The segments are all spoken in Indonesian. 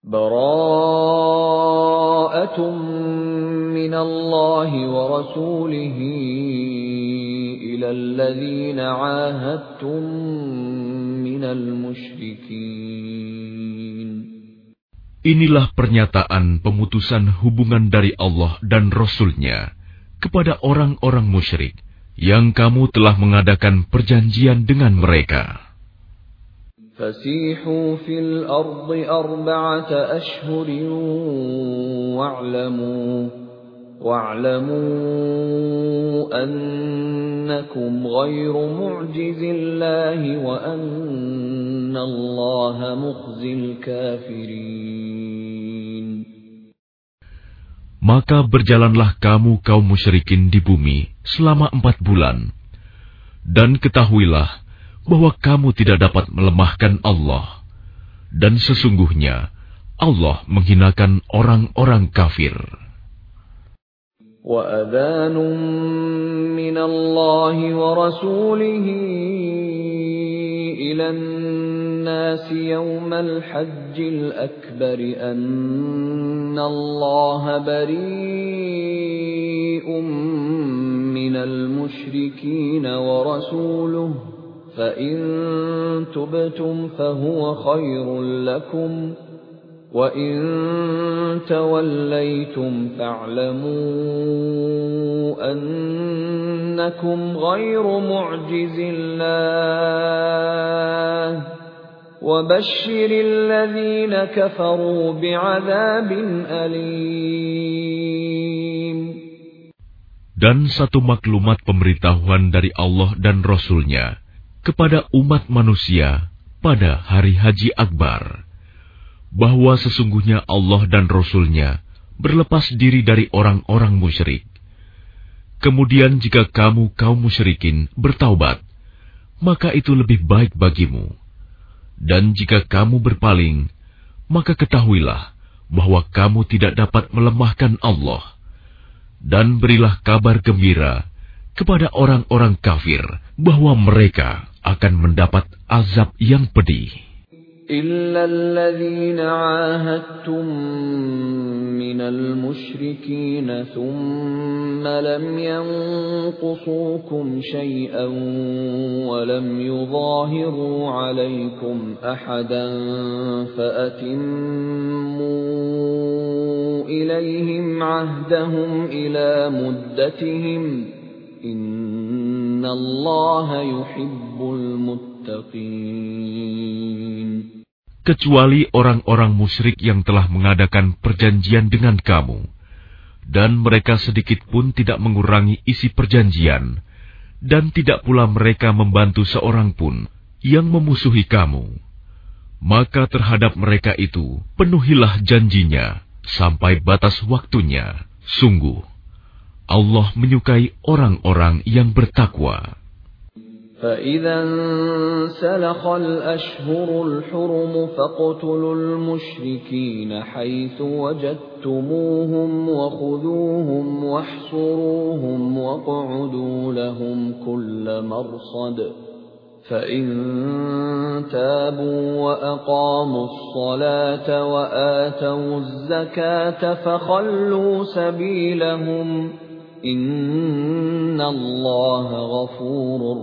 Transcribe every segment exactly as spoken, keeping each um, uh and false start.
Bara'atun minallahi wa rasulihi ilal ladzina 'ahadtum minal musyrikin. Inilah pernyataan pemutusan hubungan dari Allah dan Rasul-Nya kepada orang-orang musyrik yang kamu telah mengadakan perjanjian dengan mereka. فَسِيحُوا فِي الْأَرْضِ أَرْبَعَةَ أَشْهُرٍ وَاعْلَمُوا وَاعْلَمُوا أَنَّكُمْ غَيْرُ مُعْجِزِي اللَّهِ وَأَنَّ اللَّهَ مُخْزِي الْكَافِرِينَ. Maka berjalanlah kamu kaum musyrikin di bumi selama empat bulan, dan ketahuilah bahwa kamu tidak dapat melemahkan Allah, dan sesungguhnya Allah menghinakan orang-orang kafir. وَأَذَانٌ مِّنَ اللَّهِ وَرَسُولِهِ إِلَى النَّاسِ يَوْمَ الْحَجِّ الْأَكْبَرِ أَنَّ اللَّهَ بَرِيءٌ مِّنَ الْمُشْرِكِينَ وَرَسُولُهُ فَإِن تُبْتُمْ فَهُوَ خَيْرٌ لَّكُمْ وَإِن تَوَلَّيْتُمْ فَاعْلَمُوا أَنَّكُمْ غَيْرُ مُعْجِزِي اللَّهِ وَبَشِّرِ الَّذِينَ كَفَرُوا بِعَذَابٍ أَلِيمٍ. Dan satu maklumat pemberitahuan dari Allah dan Rasul-Nya kepada umat manusia pada hari Haji Akbar, bahwa sesungguhnya Allah dan Rasul-Nya berlepas diri dari orang-orang musyrik. Kemudian jika kamu kaum musyrikin bertaubat, maka itu lebih baik bagimu. Dan jika kamu berpaling, maka ketahuilah bahwa kamu tidak dapat melemahkan Allah. Dan berilah kabar gembira kepada orang-orang kafir bahwa mereka akan mendapat azab yang pedih. إِلَّا الَّذِينَ عَاهَدتُّم مِّنَ الْمُشْرِكِينَ ثُمَّ لَمْ يَنقُصُوكُمْ شَيْئًا وَلَمْ يُظَاهِرُوا عَلَيْكُمْ أَحَدًا فَأَتِمُّوا إِلَيْهِمْ عَهْدَهُمْ إِلَى مُدَّتِهِمْ إِنَّ اللَّهَ يُحِبُّ الْمُتَّقِينَ. Kecuali orang-orang musyrik yang telah mengadakan perjanjian dengan kamu, dan mereka sedikit pun tidak mengurangi isi perjanjian, dan tidak pula mereka membantu seorang pun yang memusuhi kamu. Maka terhadap mereka itu penuhilah janjinya sampai batas waktunya. Sungguh, Allah menyukai orang-orang yang bertakwa. فَإِذَا انسَلَخَ الْأَشْهُرُ الْحُرُمُ فَاقْتُلُوا الْمُشْرِكِينَ حَيْثُ وَجَدتُّمُوهُمْ وَخُذُوهُمْ وَاحْصُرُوهُمْ وَاقْعُدُوا لَهُمْ كُلَّ مَرْصَدٍ فَإِن تَابُوا وَأَقَامُوا الصَّلَاةَ وَآتَوُا الزَّكَاةَ فَخَلُّوا سَبِيلَهُمْ Inna Allah ghafurur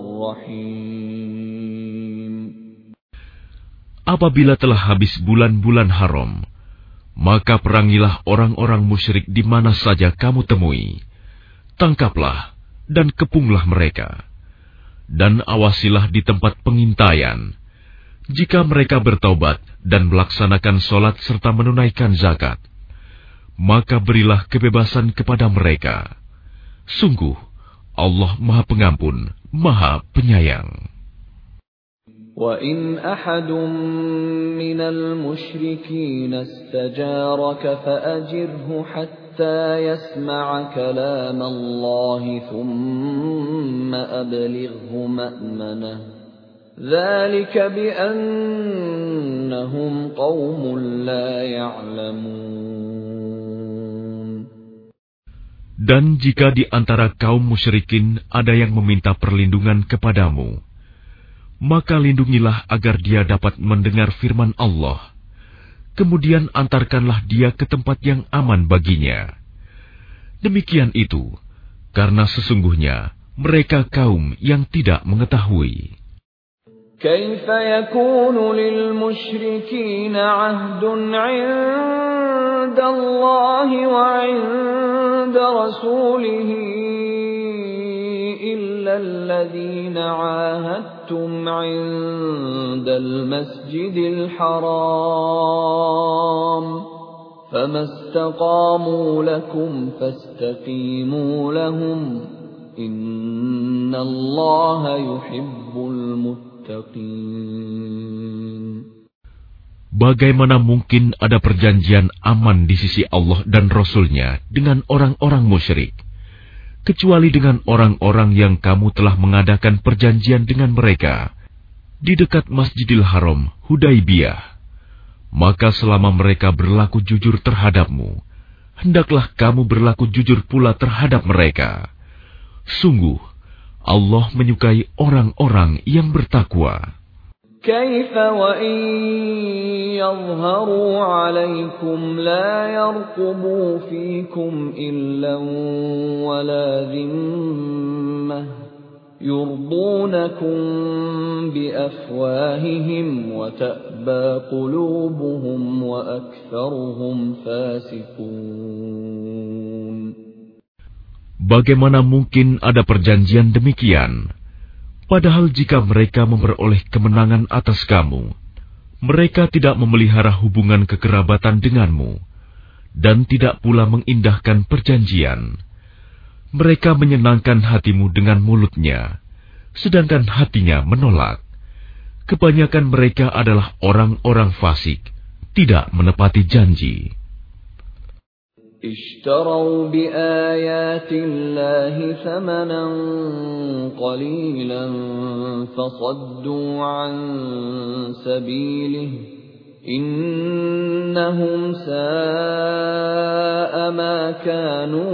rahim. Apabila telah habis bulan-bulan haram, maka perangilah orang-orang musyrik di mana saja kamu temui. Tangkaplah dan kepunglah mereka. Dan awasilah di tempat pengintaian. Jika mereka bertaubat dan melaksanakan sholat serta menunaikan zakat, maka berilah kebebasan kepada mereka. Sungguh, Allah Maha Pengampun, Maha Penyayang. وَإِنْ أَحَدٌ مِّنَ الْمُشْرِكِينَ اسْتَجَارَكَ فَأَجِرْهُ حَتَّى يَسْمَعَ كَلَامَ اللَّهِ ثُمَّ أَبْلِغْهُ مَأْمَنَهُ ذَلِكَ بِأَنَّهُمْ قَوْمٌ لَّا يَعْلَمُونَ. Dan jika di antara kaum musyrikin ada yang meminta perlindungan kepadamu, maka lindungilah agar dia dapat mendengar firman Allah. kemudian antarkanlah dia ke tempat yang aman baginya. Demikian itu, karena sesungguhnya mereka kaum yang tidak mengetahui. كيف يكون للمشركين عهد عند الله وعند رسوله إلا الذين عاهدتم عند المسجد الحرام فما استقاموا لكم فاستقيموا لهم إن الله يحب المتقين. Bagaimana mungkin ada perjanjian aman di sisi Allah dan Rasul-Nya dengan orang-orang musyrik, kecuali dengan orang-orang yang kamu telah mengadakan perjanjian dengan mereka di dekat Masjidil Haram, Hudaibiyah. Maka selama mereka berlaku jujur terhadapmu, hendaklah kamu berlaku jujur pula terhadap mereka. Sungguh, Allah menyukai orang-orang yang bertakwa. كيف وإن يظهروا عليكم لا يرقبوا فيكم إلا ولا ذمة يرضونكم بأفواههم وتأبى قلوبهم وأكثرهم فاسقون. Bagaimana mungkin ada perjanjian demikian? Padahal jika mereka memperoleh kemenangan atas kamu, mereka tidak memelihara hubungan kekerabatan denganmu, dan tidak pula mengindahkan perjanjian. Mereka menyenangkan hatimu dengan mulutnya, sedangkan hatinya menolak. Kebanyakan mereka adalah orang-orang fasik, tidak menepati janji. اشتروا بآيات الله ثمنا قليلا فصدوا عن سبيله إنهم ساء ما كانوا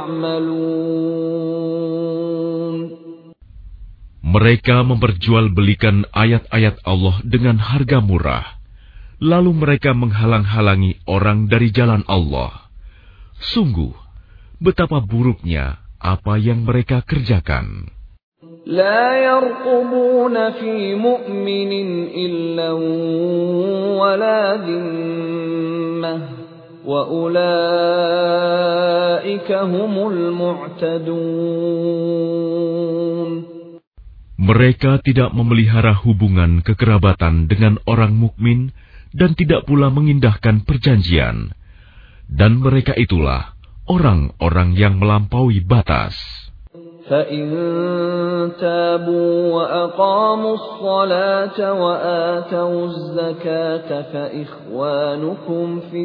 يعملون. Mereka memperjualbelikan ayat-ayat Allah dengan harga murah, lalu mereka menghalang-halangi orang dari jalan Allah. Sungguh, betapa buruknya apa yang mereka kerjakan. لا يرقبون في مؤمن إلا ولا ذمة وأولئك هم المعتدون. Mereka tidak memelihara hubungan kekerabatan dengan orang mukmin dan tidak pula mengindahkan perjanjian. Dan mereka itulah orang-orang yang melampaui batas. فَإِن تَابُوا وَأَقَامُوا الصَّلَاةَ وَآتَوُا الزَّكَاةَ فَإِخْوَانُكُمْ فِي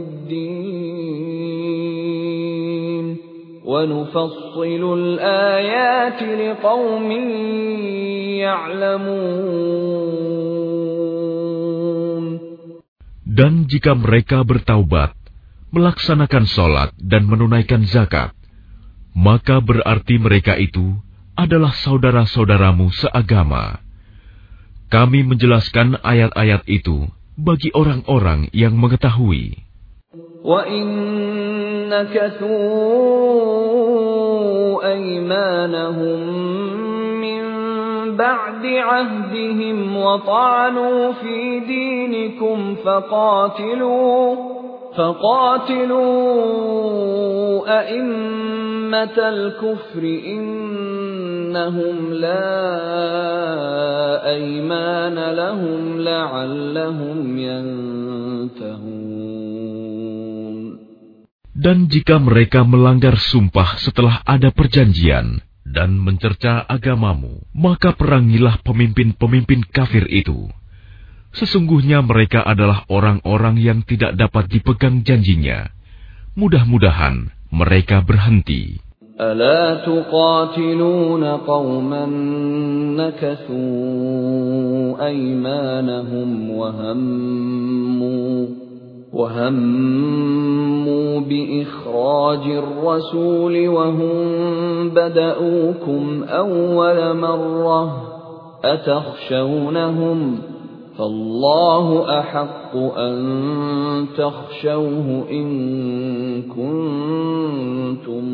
الدِّينِ وَنُفَصِّلُ الْآيَاتِ لِقَوْمٍ يَعْلَمُونَ. Dan jika mereka bertaubat, melaksanakan sholat dan menunaikan zakat, maka berarti mereka itu adalah saudara-saudaramu seagama. Kami menjelaskan ayat-ayat itu bagi orang-orang yang mengetahui. وَإِن نَكَثُوا أَيْمَانَهُم مِّن بَعْدِ عَهْدِهِمْ وَطَعَنُوا فِي دِينِكُمْ فَقَاتِلُوا فَقَاتِلُوا أَئِمَّةَ الْكُفْرِ إِنَّهُمْ لَا أَيْمَانَ لَهُمْ لَعَلَّهُمْ يَنْتَهُونَ. Dan jika mereka melanggar sumpah setelah ada perjanjian dan mencerca agamamu, maka perangilah pemimpin-pemimpin kafir itu. Sesungguhnya mereka adalah orang-orang yang tidak dapat dipegang janjinya. Mudah-mudahan mereka berhenti. أَلَا تُقَاتِلُونَ قَوْمًا نَكَثُوا أَيْمَانَهُمْ وَهَمُّوا وَهَمُّوا بِإِخْرَاجِ الرَّسُولِ وَهُمْ بَدَؤُوكُمْ أَوَّلَ مَرَّةٍ أَتَخْشَوْنَهُمْ فالله أحق أن تخشوه إن كنتم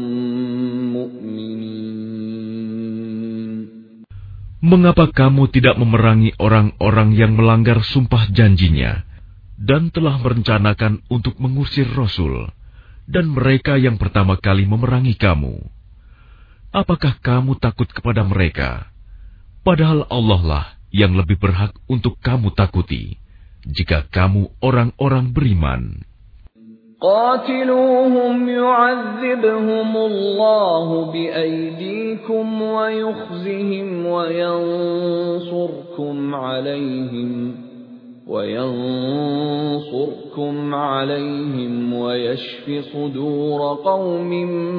مؤمنين. Mengapa kamu tidak memerangi orang-orang yang melanggar sumpah janjinya dan telah merencanakan untuk mengusir Rasul dan mereka yang pertama kali memerangi kamu? Apakah kamu takut kepada mereka? Padahal Allah lah yang lebih berhak untuk kamu takuti, jika kamu orang-orang beriman. قاتلوهم يعذبهم الله بأيديكم ويخزهم وينصركم عليهم وينصركم عليهم ويشف صدور قوم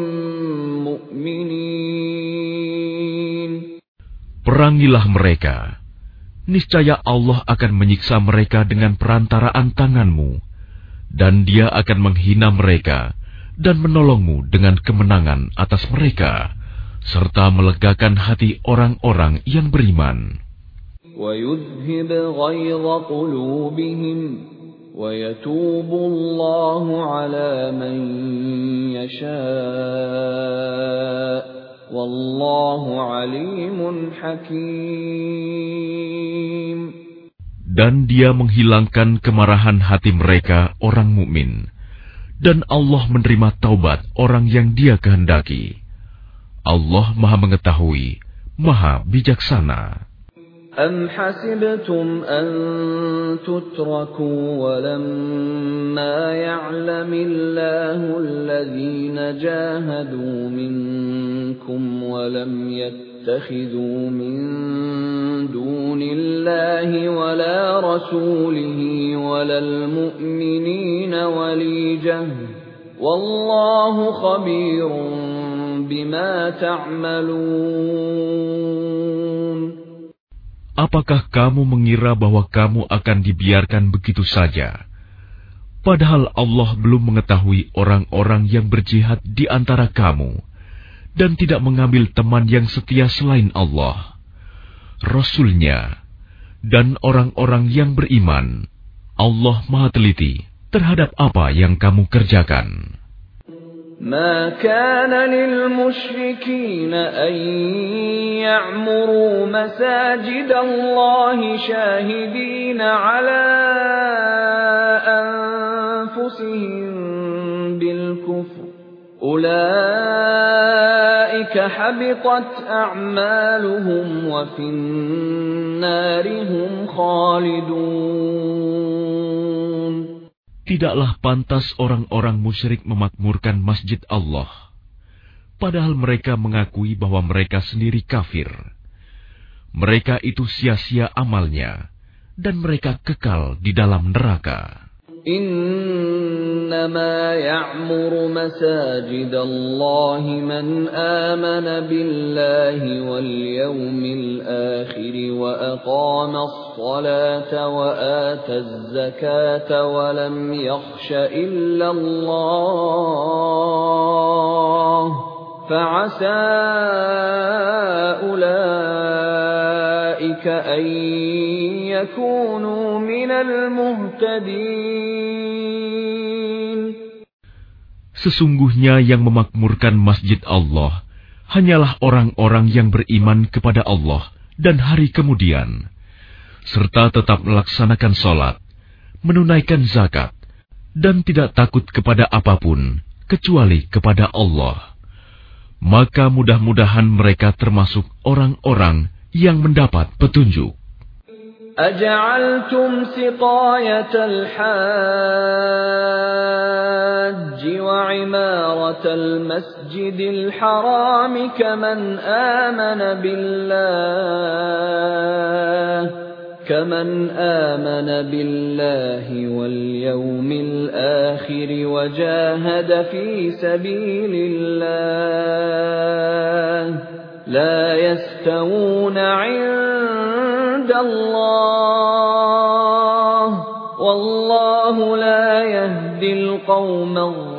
مؤمنين. Perangilah mereka. Niscaya Allah akan menyiksa mereka dengan perantaraan tanganmu, dan Dia akan menghina mereka dan menolongmu dengan kemenangan atas mereka, serta melegakan hati orang-orang yang beriman. وَيُذْهِبْ غَيْظَ قُلُوبِهِمْ وَيَتُوبُ اللَّهُ عَلَى مَن يَشَاءُ وَاللَّهُ عَلِيمٌ حَكِيمٌ. Dan Dia menghilangkan kemarahan hati mereka orang mukmin, dan Allah menerima taubat orang yang Dia kehendaki. Allah Maha Mengetahui, Maha Bijaksana. أَمْ حَسِبْتُمْ أَن تُتْرَكُوا وَلَمَّا يَعْلَمِ اللَّهُ الَّذِينَ جَاهَدُوا مِنكُمْ وَلَمْ يَتَّخِذُوا مِن دُونِ اللَّهِ وَلَا رَسُولِهِ وَلَا الْمُؤْمِنِينَ وَلِيجَةً وَاللَّهُ خَبِيرٌ بِمَا تَعْمَلُونَ. Apakah kamu mengira bahwa kamu akan dibiarkan begitu saja? Padahal Allah belum mengetahui orang-orang yang berjihad di antara kamu, dan tidak mengambil teman yang setia selain Allah, Rasul-Nya, dan orang-orang yang beriman. Allah Maha Teliti terhadap apa yang kamu kerjakan. ما كان للمشركين أن يعمروا مساجد الله شاهدين على أنفسهم بالكفر أولئك حبطت أعمالهم وفي النار هم خالدون. Tidaklah pantas orang-orang musyrik memakmurkan masjid Allah, padahal mereka mengakui bahwa mereka sendiri kafir. Mereka itu sia-sia amalnya, dan mereka kekal di dalam neraka. إنما يعمر مساجد الله من آمن بالله واليوم الآخر وأقام الصلاة وآتى الزكاة ولم يخش إلا الله فعسى أولئك أن يكونوا من المهتدين. Sesungguhnya yang memakmurkan masjid Allah hanyalah orang-orang yang beriman kepada Allah dan hari kemudian, serta tetap melaksanakan sholat, menunaikan zakat, dan tidak takut kepada apapun kecuali kepada Allah. Maka mudah-mudahan mereka termasuk orang-orang yang mendapat petunjuk. أجعلتم سقاية الحاج وعمارة المسجد الحرام كمن آمن بالله كمن آمن بالله واليوم الآخر وجاهد في سبيل الله لا يستوون عند الله والله لا يهدي القوم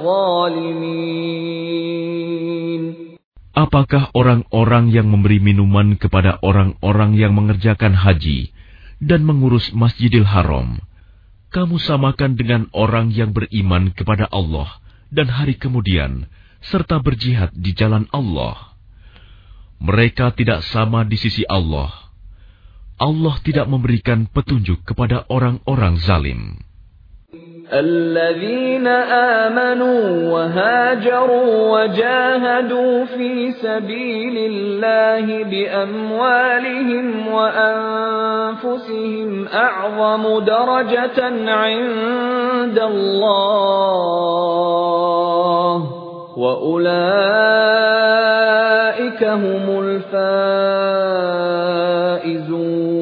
الظالمين. Apakah orang-orang yang memberi minuman kepada orang-orang yang mengerjakan haji dan mengurus Masjidil Haram, kamu samakan dengan orang yang beriman kepada Allah dan hari kemudian, serta berjihad di jalan Allah. Mereka tidak sama di sisi Allah. Allah tidak memberikan petunjuk kepada orang-orang zalim. الذين آمنوا وهاجروا وجاهدوا في سبيل الله بأموالهم وأنفسهم أعظم درجة عند الله وأولئك هم الفائزون.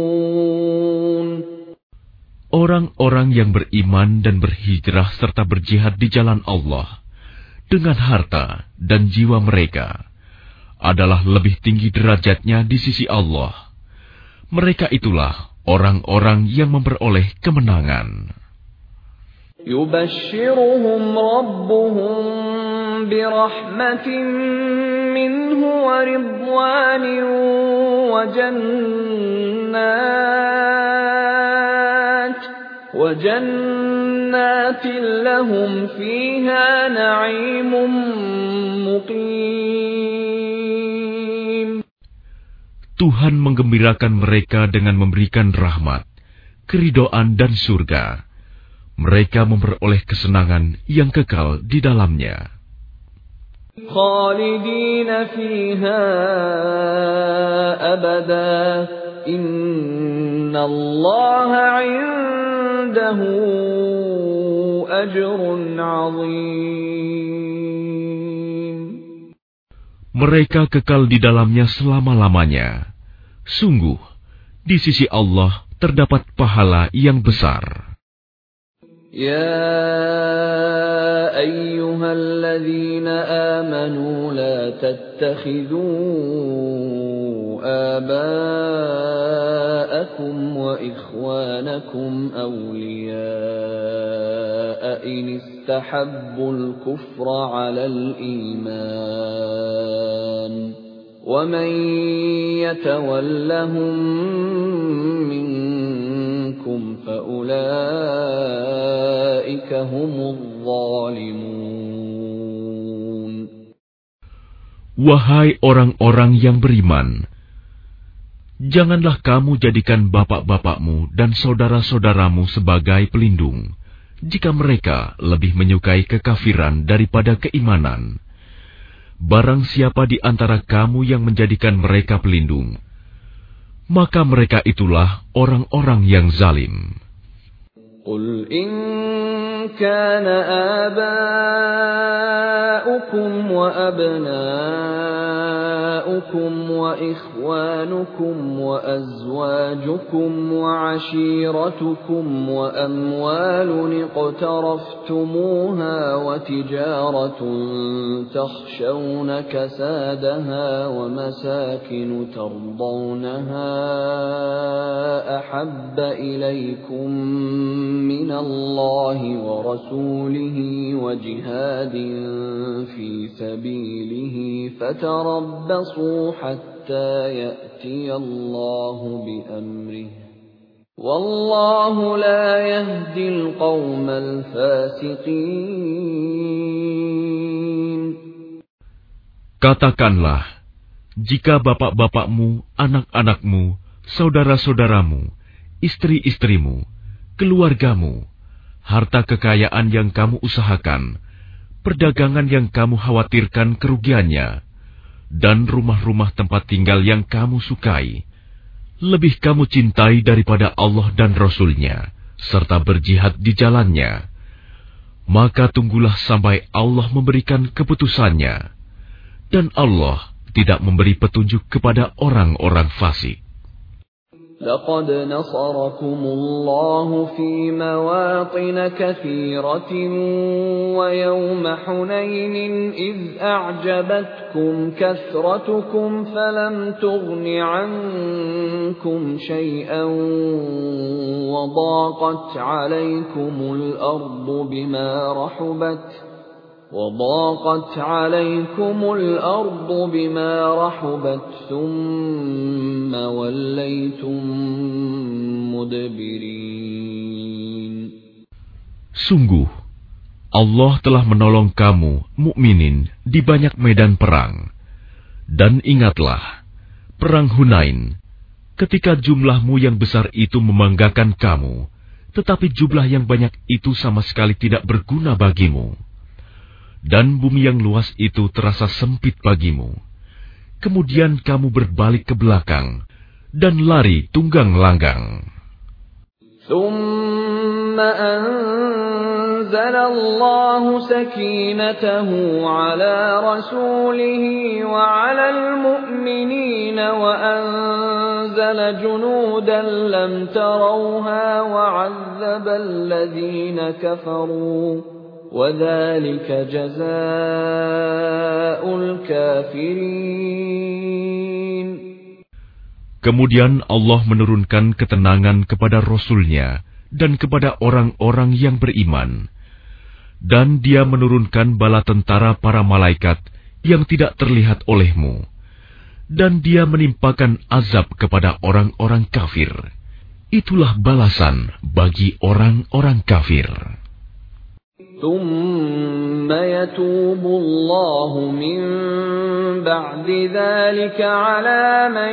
Orang-orang yang beriman dan berhijrah serta berjihad di jalan Allah dengan harta dan jiwa mereka adalah lebih tinggi derajatnya di sisi Allah. Mereka itulah orang-orang yang memperoleh kemenangan. Yubashshiruhum rabbuhum birahmatin minhu wa ridwanin wa jannat wa jannatin lahum fiha na'imun muqim. Tuhan menggembirakan mereka dengan memberikan rahmat, keridhaan dan surga. Mereka memperoleh kesenangan yang kekal di dalamnya. Khalidina fiha abada, innallaha 'indahu ajrun 'azim. Mereka kekal di dalamnya selama-lamanya. Sungguh, di sisi Allah terdapat pahala yang besar. يا أيها الذين آمنوا لا تتخذوا آباءكم وإخوانكم أولياء إن استحبوا الكفر على الإيمان ومن يتولهم منكم فأولئك هم الظالمون. Wahai orang-orang yang beriman, janganlah kamu jadikan bapak-bapakmu dan saudara-saudaramu sebagai pelindung, jika mereka lebih menyukai kekafiran daripada keimanan. Barang siapa di antara kamu yang menjadikan mereka pelindung, maka mereka itulah orang-orang yang zalim. Qul in kana aba'ukum wa abna'ukum wa ikhwanukum wa azwajukum wa 'ashiratukum wa amwalun iqtaraftumuha wa tijaratun takhshawna kasadaha wa masakin tardawnaha ahabba ilaykum min Allah wa rasulihi wa jihadin fi sabilihi fatarabbasu hatta ya'ti Allah bi amrihi wallahu la yahdi al-qawmal fasiqin. Katakanlah, jika bapak-bapakmu, anak-anakmu, saudara-saudaramu, istri-istrimu, keluargamu, harta kekayaan yang kamu usahakan, perdagangan yang kamu khawatirkan kerugiannya, dan rumah-rumah tempat tinggal yang kamu sukai, lebih kamu cintai daripada Allah dan Rasul-Nya, serta berjihad di jalannya, maka tunggulah sampai Allah memberikan keputusannya, dan Allah tidak memberi petunjuk kepada orang-orang fasik. لقد نصركم الله في مواطن كثيرة ويوم حنين إذ أعجبتكم كثرتكم فلم تغن عنكم شيئا وضاقت عليكم الأرض بما رحبت وضاقت عليكم الأرض بما رحبت ثم وليتم مدبرين. Sungguh, Allah telah menolong kamu, mukminin, di banyak medan perang. Dan ingatlah, perang Hunain, ketika jumlahmu yang besar itu membanggakan kamu, tetapi jumlah yang banyak itu sama sekali tidak berguna bagimu. Dan bumi yang luas itu terasa sempit bagimu. Kemudian kamu berbalik ke belakang dan lari tunggang langgang. ثم أنزل الله سكينته على رسوله وعلى المؤمنين وأنزل جنودا لم تروها وعذب الذين كفروا وَذَلِكَ جَزَاءُ الْكَافِرِينَ. Kemudian Allah menurunkan ketenangan kepada Rasul-Nya dan kepada orang-orang yang beriman. Dan Dia menurunkan bala tentara para malaikat yang tidak terlihat olehmu. Dan Dia menimpakan azab kepada orang-orang kafir. Itulah balasan bagi orang-orang kafir. ثُمَّ يَتُوبُ اللَّهُ مِن بَعْدِ ذَلِكَ عَلَى مَن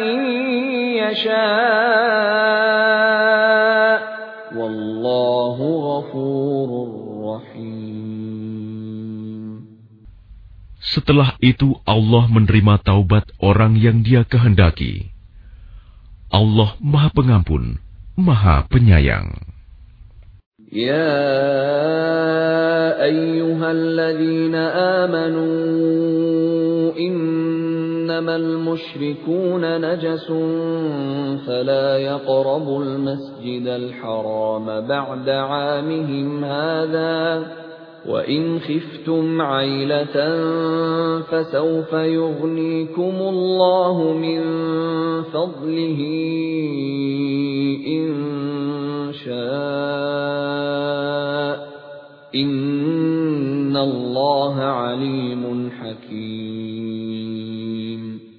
يَشَاءُ وَاللَّهُ غَفُورٌ رَّحِيمٌ. Setelah itu Allah menerima taubat orang yang Dia kehendaki. Allah Maha Pengampun, Maha Penyayang. يا أيها الذين آمنوا إنما المشركون نجس فلا يقربوا المسجد الحرام بعد عامهم هذا وإن خفتم عيلة فسوف يغنيكم الله من فضله إن شاء إن الله عليم حكيم.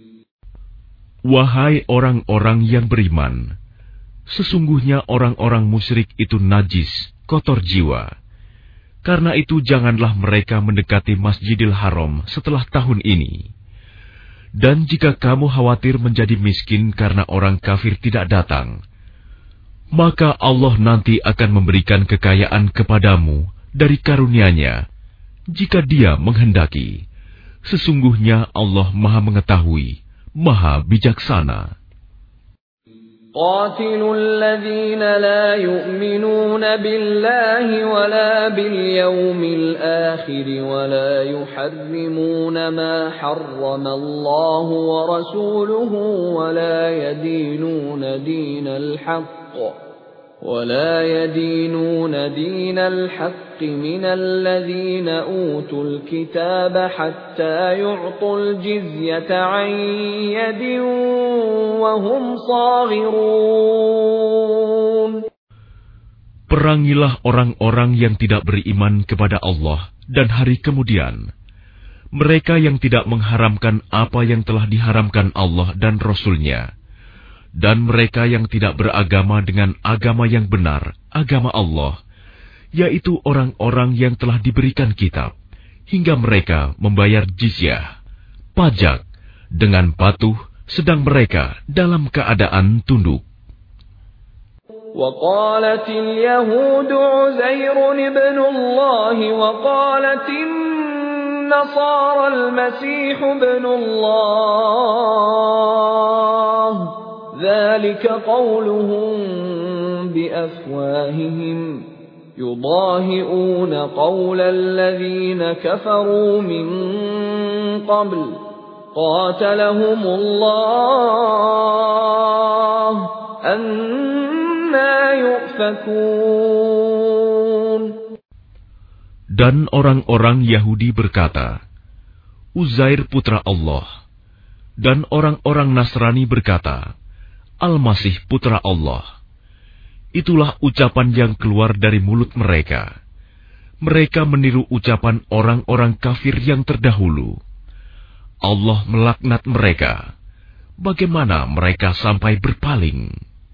Wahai orang-orang yang beriman, sesungguhnya orang-orang musyrik itu najis, kotor jiwa. Karena itu janganlah mereka mendekati Masjidil Haram setelah tahun ini. Dan jika kamu khawatir menjadi miskin karena orang kafir tidak datang, maka Allah nanti akan memberikan kekayaan kepadamu dari karunia-Nya, jika Dia menghendaki. Sesungguhnya Allah Maha Mengetahui, Maha Bijaksana. قاتلوا الذين لا يؤمنون بالله ولا باليوم الآخر ولا يحرمون ما حرم الله ورسوله ولا يدينون دين الحق ولا يدينون دين الحق من الذين أوتوا الكتاب حتى يعطوا الجزية عن يد وهم صاغرون. Perangilah orang-orang yang tidak beriman kepada Allah dan hari kemudian. Mereka yang tidak mengharamkan apa yang telah diharamkan Allah dan Rasul-Nya. Dan mereka yang tidak beragama dengan agama yang benar, agama Allah, yaitu orang-orang yang telah diberikan kitab, hingga mereka membayar jizyah, pajak, dengan patuh, sedang mereka dalam keadaan tunduk. وقالت اليهود عزير ابن الله وقالت النصارى المسيح ابن الله ذلك قولهم بأفواههم يضاهئون قول الذين كفروا من قبل قاتلهم الله أنا يؤفكون. Dan orang-orang Yahudi berkata, Uzair putra Allah. Dan orang-orang Nasrani berkata, Al-Masih putra Allah. Itulah ucapan yang keluar dari mulut mereka. Mereka meniru ucapan orang-orang kafir yang terdahulu. Allah melaknat mereka. Bagaimana mereka sampai berpaling?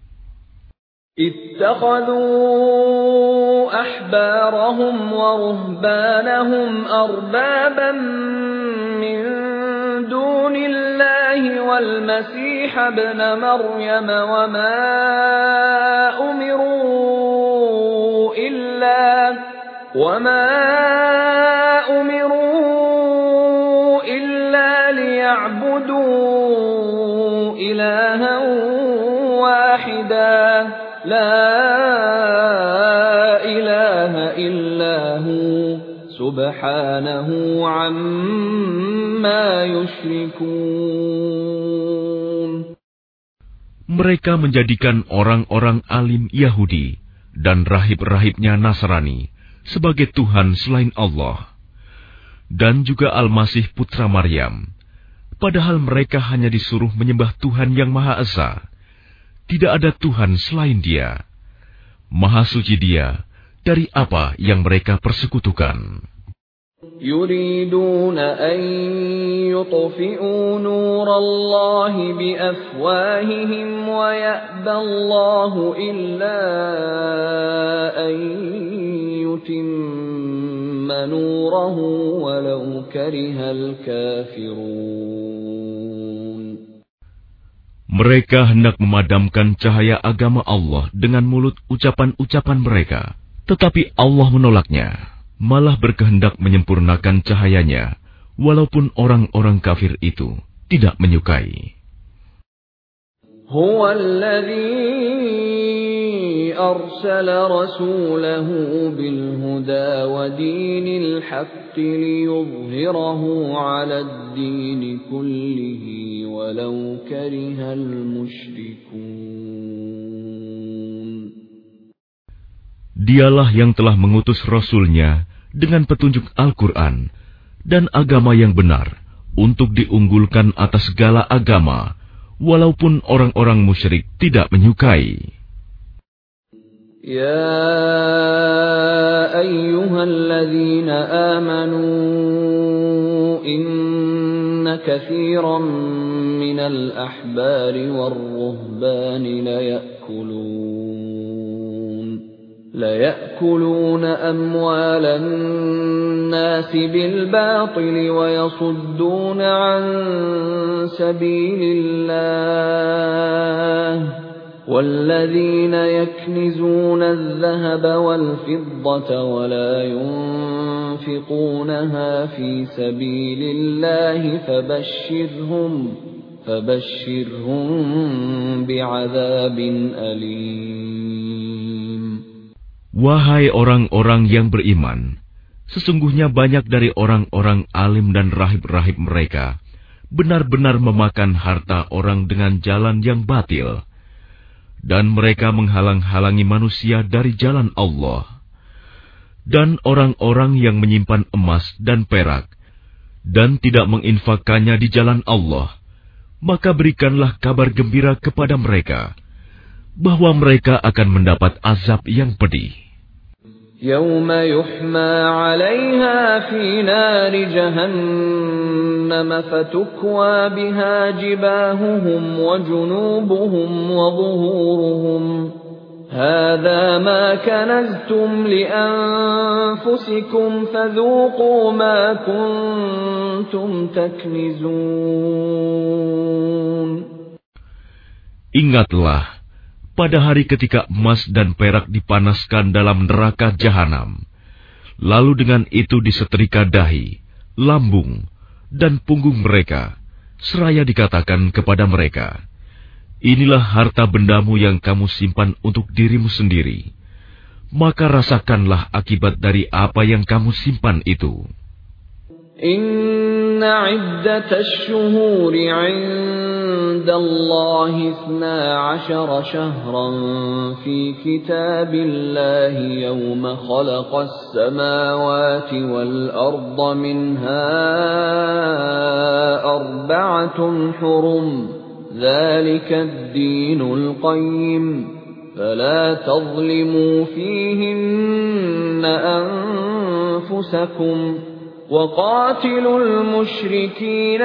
Ittakhadhu ahbarahum wa ruhbanahum arbaban min dunillahi wal masih ibn maryam wa ma umiru illa وَمَا أُمِرُوا إِلَّا لِيَعْبُدُوا إِلَٰهًا وَاحِدًا لَا إِلَٰهَ إِلَّا هُوَ سُبْحَانَهُ عَمَّا يُشْرِكُونَ. Mereka menjadikan orang-orang alim Yahudi dan rahib-rahibnya Nasrani sebagai Tuhan selain Allah, dan juga Al-Masih putra Maryam, padahal mereka hanya disuruh menyembah Tuhan yang Maha Esa. Tidak ada Tuhan selain Dia. Maha suci Dia dari apa yang mereka persekutukan. يريدون أن يطفئوا نور الله بأفواههم ويأبى الله إلا أن يتم نوره ولو كره الكافرون. Mereka hendak memadamkan cahaya agama Allah dengan mulut ucapan-ucapan mereka, tetapi Allah menolaknya, malah berkehendak menyempurnakan cahayanya, walaupun orang-orang kafir itu tidak menyukai. Huwa alladhi arsala rasulahu bilhuda wa dinil haqqi liyudhhirahu ala ad-din kullihi walau karihal musyrikun. Dialah yang telah mengutus Rasul-Nya dengan petunjuk Al-Quran dan agama yang benar untuk diunggulkan atas segala agama, walaupun orang-orang musyrik tidak menyukai. Ya ayyuhalladzina amanu inna katsiran minal ahbari war-ruhbani la ya'kulun لَيَأْكُلُونَ أَمْوَالَ النَّاسِ بِالْبَاطِلِ وَيَصُدُّونَ عَن سَبِيلِ اللَّهِ وَالَّذِينَ يَكْنِزُونَ الذَّهَبَ وَالْفِضَّةَ وَلَا يُنفِقُونَهَا فِي سَبِيلِ اللَّهِ فَبَشِّرْهُمْ فَبَشِّرْهُمْ بِعَذَابٍ أَلِيمٍ. Wahai orang-orang yang beriman, sesungguhnya banyak dari orang-orang alim dan rahib-rahib mereka benar-benar memakan harta orang dengan jalan yang batil, dan mereka menghalang-halangi manusia dari jalan Allah. Dan orang-orang yang menyimpan emas dan perak dan tidak menginfakkannya di jalan Allah, maka berikanlah kabar gembira kepada mereka bahwa mereka akan mendapat azab yang pedih. Yawma yuhma 'alayha fi nari jahannam fatukwa biha jibahuhum wa junubuhum wa zuhuruhum hadha ma kanaztum li anfusikum fadhuqu ma kuntum taknizun. Ingatlah pada hari ketika emas dan perak dipanaskan dalam neraka jahanam, lalu dengan itu disetrika dahi, lambung, dan punggung mereka, seraya dikatakan kepada mereka, inilah harta bendamu yang kamu simpan untuk dirimu sendiri, maka rasakanlah akibat dari apa yang kamu simpan itu. Inna iddatash shuhuri 'inda Allahi اثنا عشر shahran fi kitabillahi yawma khalaqas samawati wal arda minha arba'atun hurum dzalika ad-dinul qayyim فلا تظلموا فيهن أنفسكم وقاتلوا المشركين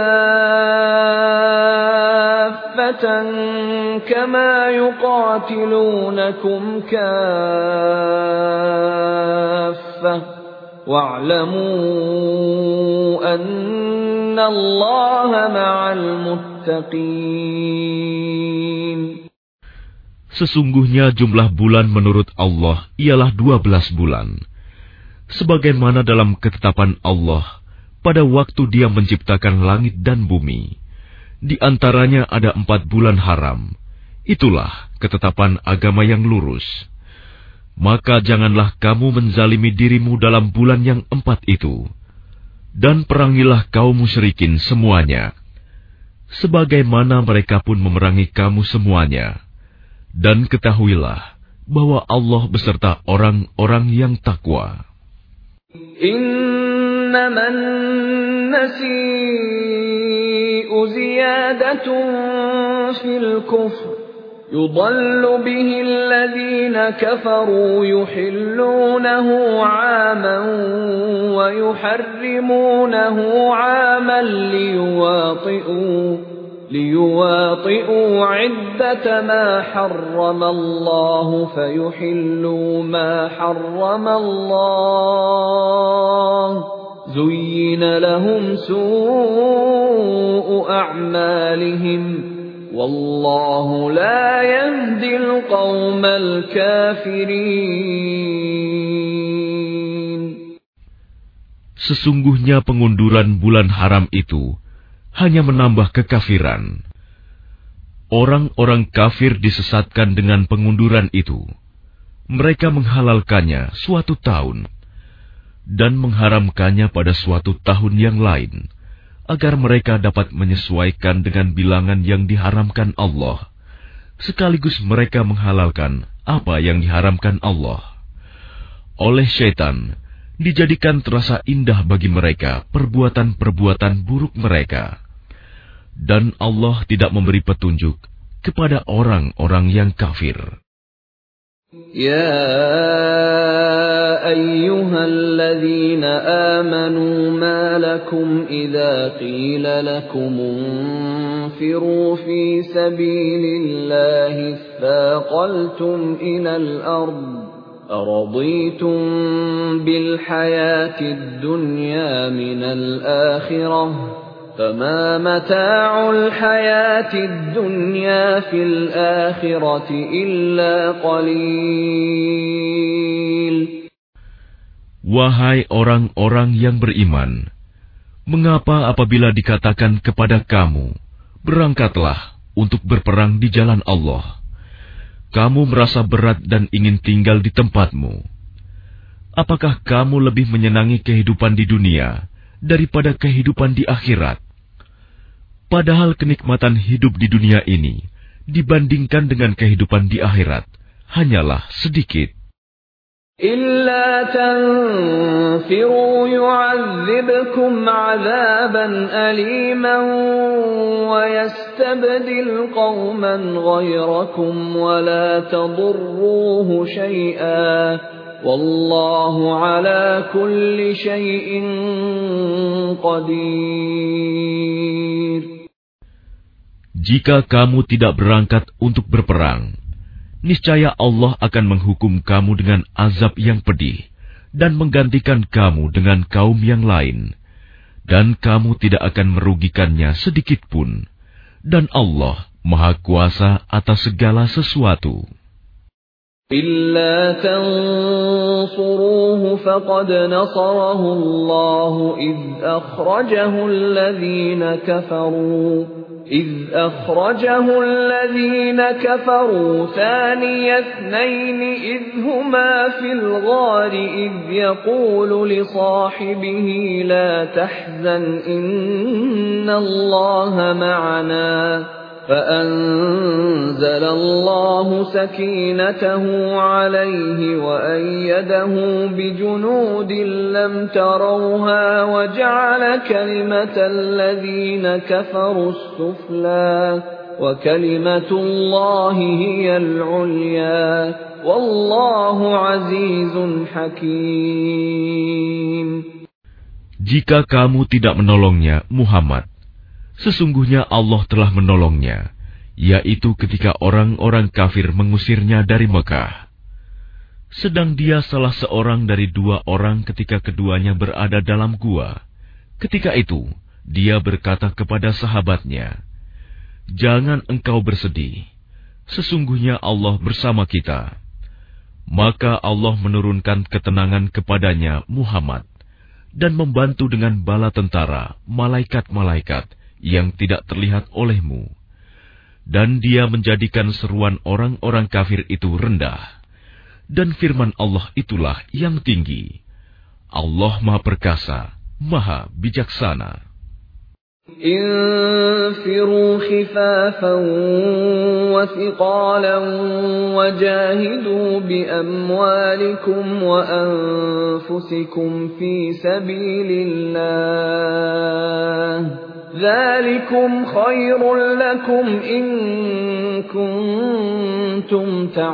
كافة كما يقاتلونكم كافة واعلموا أن الله مع المتقين. Sesungguhnya jumlah bulan menurut Allah ialah dua belas bulan. Sebagaimana dalam ketetapan Allah pada waktu Dia menciptakan langit dan bumi. Di antaranya ada empat bulan haram. Itulah ketetapan agama yang lurus. Maka janganlah kamu menzalimi dirimu dalam bulan yang empat itu. Dan perangilah kaum musyrikin semuanya. Sebagaimana mereka pun memerangi kamu semuanya. Dan ketahuilah bahwa Allah beserta orang-orang yang takwa. Innaman nasi'u ziyadatun fil kufr yudallu bihi alladhina kafaru yuhillunahu 'aman wa yuharrimunahu 'aman liyuwati'u ليواطئوا عدة ما حرم الله فيحلوا ما حرم الله زين لهم سوء أعمالهم والله لا يهدي القوم الكافرين. Sesungguhnya pengunduran bulan haram itu hanya menambah kekafiran. Orang-orang kafir disesatkan dengan pengunduran itu. Mereka menghalalkannya suatu tahun dan mengharamkannya pada suatu tahun yang lain, agar mereka dapat menyesuaikan dengan bilangan yang diharamkan Allah, sekaligus mereka menghalalkan apa yang diharamkan Allah. Oleh syaitan, dijadikan terasa indah bagi mereka perbuatan-perbuatan buruk mereka. Dan Allah tidak memberi petunjuk kepada orang-orang yang kafir. Ya ayyuhalladzina amanu ma lakum idza qila lakum unfiru fi sabilillahi thaqaltum ilal ard أرضيتم بالحياة الدنيا من الآخرة فما متاع الحياة الدنيا في الآخرة إلا قليل. Wahai orang-orang yang beriman, mengapa apabila dikatakan kepada kamu, berangkatlah untuk berperang di jalan Allah, kamu merasa berat dan ingin tinggal di tempatmu? Apakah kamu lebih menyenangi kehidupan di dunia daripada kehidupan di akhirat? Padahal kenikmatan hidup di dunia ini dibandingkan dengan kehidupan di akhirat hanyalah sedikit. إلا تنفروا يعذبكم عذابا أليما ويستبدل قوما غيركم ولا تضروه شيئا والله على كل شيء قدير. Jika kamu tidak berangkat untuk berperang, niscaya Allah akan menghukum kamu dengan azab yang pedih dan menggantikan kamu dengan kaum yang lain, dan kamu tidak akan merugikannya sedikit pun, dan Allah Maha Kuasa atas segala sesuatu. إلا تنصروه فقد نصره الله إذ أخرجه الذين كفروا إذ أخرجه الذين كفروا ثاني اثنين إذ هما في الغار إذ يقول لصاحبه لا تحزن إن الله معنا فأنزل الله سكينته عليه وأيده بجنود لم تروها وجعل كلمة الذين كفروا السفلى وكلمة الله هي العليا والله عزيز حكيم. Jika kamu tidak menolongnya, Muhammad, sesungguhnya Allah telah menolongnya, yaitu ketika orang-orang kafir mengusirnya dari Mekah. Sedang dia salah seorang dari dua orang ketika keduanya berada dalam gua. Ketika itu, dia berkata kepada sahabatnya, "Jangan engkau bersedih, sesungguhnya Allah bersama kita." Maka Allah menurunkan ketenangan kepadanya, Muhammad, dan membantu dengan bala tentara, malaikat-malaikat yang tidak terlihat olehmu. Dan dia menjadikan seruan orang-orang kafir itu rendah. Dan firman Allah itulah yang tinggi. Allah Maha Perkasa, Maha Bijaksana. انفروا خفافا وثقالا وجاهدوا بأموالكم وأنفسكم في سبيل الله ذلكم خير لكم إن كنتم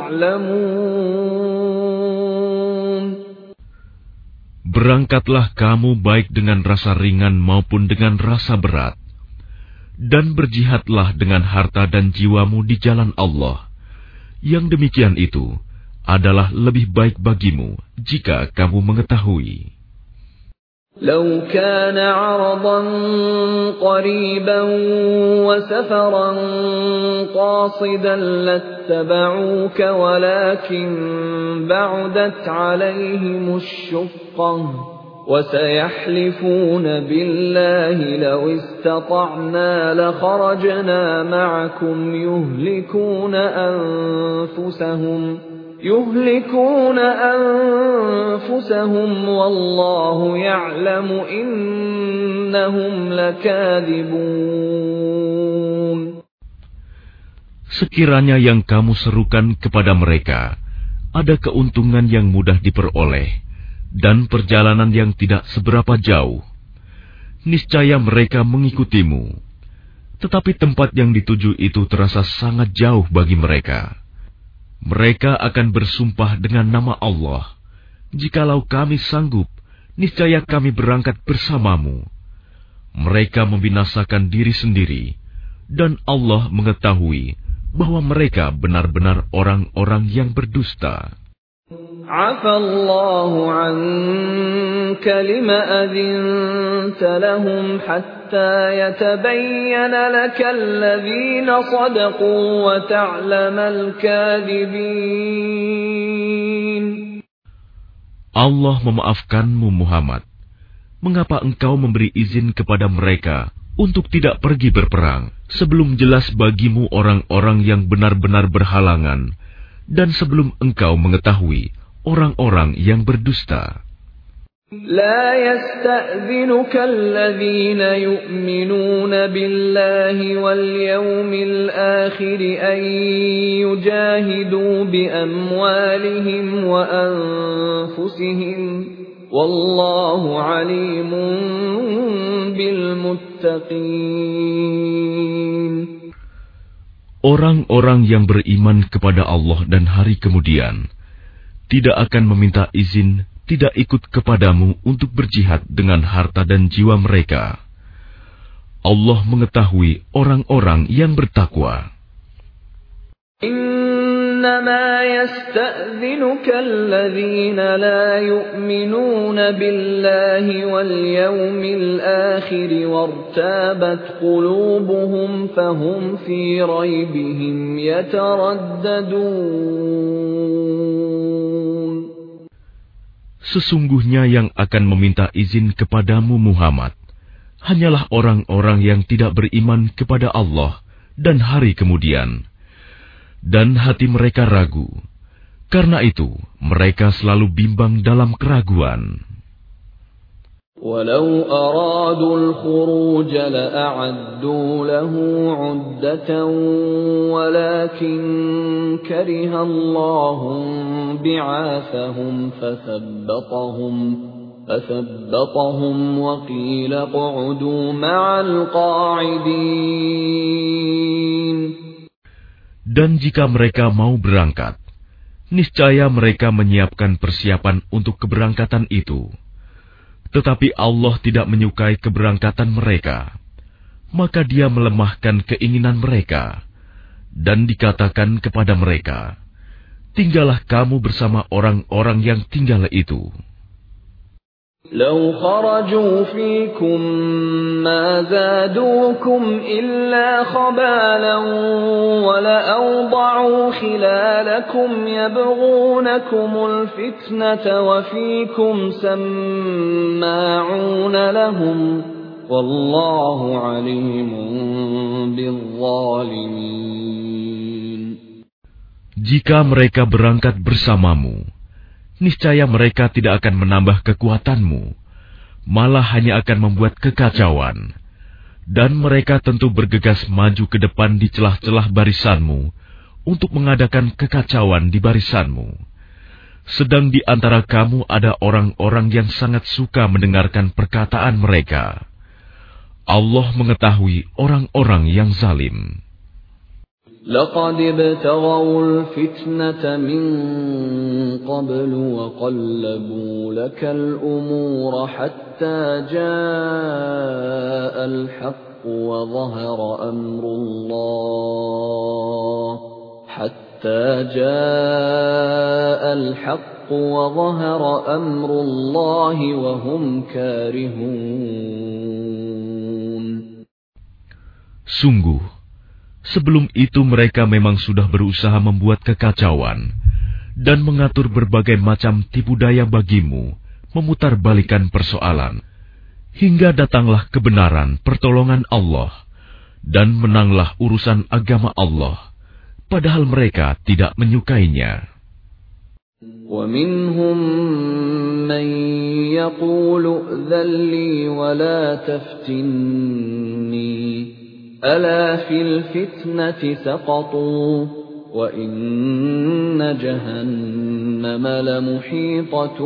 تعلمون. Berangkatlah kamu baik dengan rasa ringan maupun dengan rasa berat, dan berjihadlah dengan harta dan jiwamu di jalan Allah. Yang demikian itu adalah lebih baik bagimu jika kamu mengetahui. لو كان عرضا قريبا وسفرا قاصدا لاتبعوك ولكن بعدت عليهم الشقة وسيحلفون بالله لو استطعنا لخرجنا معكم يهلكون أنفسهم يهلكون أنفسهم والله يعلم إنهم لكاذبون. Sekiranya yang kamu serukan kepada mereka ada keuntungan yang mudah diperoleh dan perjalanan yang tidak seberapa jauh, niscaya mereka mengikutimu. Tetapi tempat yang dituju itu terasa sangat jauh bagi mereka. Mereka akan bersumpah dengan nama Allah, "Jikalau kami sanggup, niscaya kami berangkat bersamamu." Mereka membinasakan diri sendiri, dan Allah mengetahui bahwa mereka benar-benar orang-orang yang berdusta. عفى الله عنك لما أذنت لهم حتى يتبين لك الذين صدقوا وتعلم الكاذبين. Allah memaafkanmu, Muhammad. Mengapa engkau memberi izin kepada mereka untuk tidak pergi berperang sebelum jelas bagimu orang-orang yang benar-benar berhalangan, dan sebelum engkau mengetahui orang-orang yang berdusta. لا يستأذنك الذين يؤمنون بالله واليوم الآخر أن يجاهدوا بأموالهم وأنفسهم والله عليم بالمتقين. Orang-orang yang beriman kepada Allah dan hari kemudian tidak akan meminta izin tidak ikut kepadamu untuk berjihad dengan harta dan jiwa mereka. Allah mengetahui orang-orang yang bertakwa. إنما يستأذنك الذين لا يؤمنون بالله واليوم الآخر وارتابت قلوبهم فهم في ريبهم يترددون. Sesungguhnya yang akan meminta izin kepadamu, Muhammad, hanyalah orang-orang yang tidak beriman kepada Allah dan hari kemudian, dan hati mereka ragu. Karena itu, mereka selalu bimbang dalam keraguan. ولو أرادوا الخروج لأعدوا له عدة ولكن كره الله بعاثهم فثبطهم فثبطهم وقيل اقعدوا مع القاعدين. Dan jika mereka mau berangkat, niscaya mereka menyiapkan persiapan untuk keberangkatan itu. Tetapi Allah tidak menyukai keberangkatan mereka, maka Dia melemahkan keinginan mereka, dan dikatakan kepada mereka, tinggallah kamu bersama orang-orang yang tinggal itu. لو خرجوا فيكم ما زادوكم إلا خبالا ولأوضعوا خلالكم يبغونكم الفتنة وفيكم سماعون لهم والله عليم بالظالمين. Jika mereka berangkat bersamamu, niscaya mereka tidak akan menambah kekuatanmu, malah hanya akan membuat kekacauan. Dan mereka tentu bergegas maju ke depan di celah-celah barisanmu untuk mengadakan kekacauan di barisanmu. Sedang di antara kamu ada orang-orang yang sangat suka mendengarkan perkataan mereka. Allah mengetahui orang-orang yang zalim. لقد ابتغوا الفتنة من قبل وقلبوا لك الأمور حتى جاء الحق وظهر أمر الله حتى جاء الحق وظهر أمر الله وهم كارهون. Sungguh, sebelum itu mereka memang sudah berusaha membuat kekacauan dan mengatur berbagai macam tipu daya bagimu, memutarbalikan persoalan, hingga datanglah kebenaran pertolongan Allah, dan menanglah urusan agama Allah, padahal mereka tidak menyukainya. وَمِنْهُمْ مَنْ يَقُولُ ائْذَنْ لِي وَلَا تَفْتِنِّي أَلَا فِي الْفِتْنَةِ سَقَطُوا وَإِنَّ جَهَنَّمَ لَمُحِيطَةٌ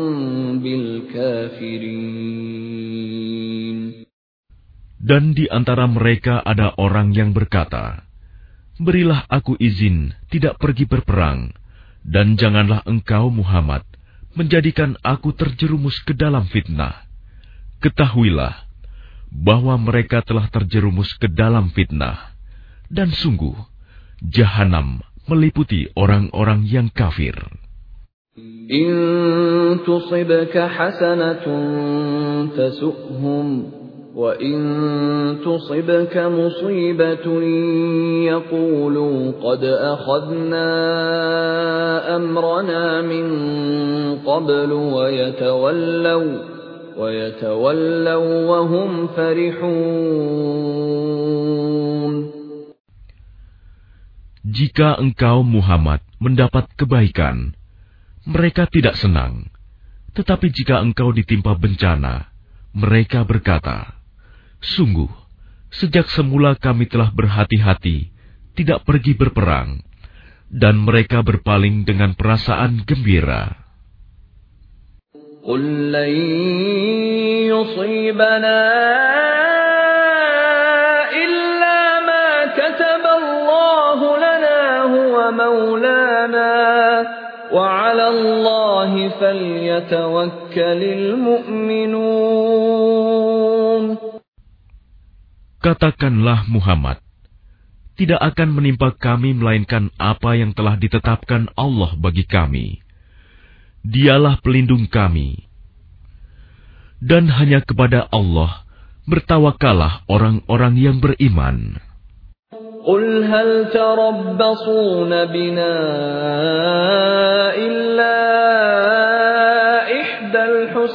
بِالْكَافِرِينَ. Dan di antara mereka ada orang yang berkata, berilah aku izin tidak pergi berperang, dan janganlah engkau Muhammad menjadikan aku terjerumus ke dalam fitnah. Ketahuilah bahwa mereka telah terjerumus ke dalam fitnah, dan sungguh Jahanam meliputi orang-orang yang kafir. In tusibka hasanatun tasu'hum wa in tusibka musibatun yaqulu qad akhadna amrana min qablu wa yatawallaw وَيَتَوَلَّوْا وَهُمْ فَرِحُونَ. Jika engkau Muhammad mendapat kebaikan, mereka tidak senang. Tetapi jika engkau ditimpa bencana, mereka berkata, sungguh, sejak semula kami telah berhati-hati, tidak pergi berperang, dan mereka berpaling dengan perasaan gembira. قُلْ لَنْ يُصِيبَنَا إِلَّا مَا كَتَبَ اللَّهُ لَنَا هُوَ مَوْلَانَا وَعَلَى اللَّهِ فَلْيَتَوَكَّلِ الْمُؤْمِنُونَ. Katakanlah Muhammad, tidak akan menimpa kami melainkan apa yang telah ditetapkan Allah bagi kami. Dialah pelindung kami. Dan hanya kepada Allah bertawakallah orang-orang yang beriman. Qul hal tarabbasuna bina illa ihdal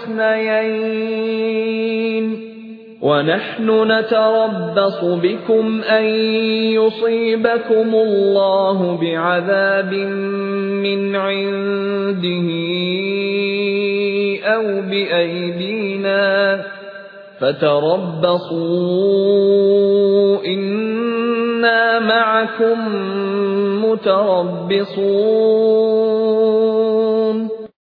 husnayain wa nahnu natarabbasu bikum an yusibakumullahu bi'adzabin min 'indihi aw bi'aydina fatarabbasu inna ma'akum mutarabbisun.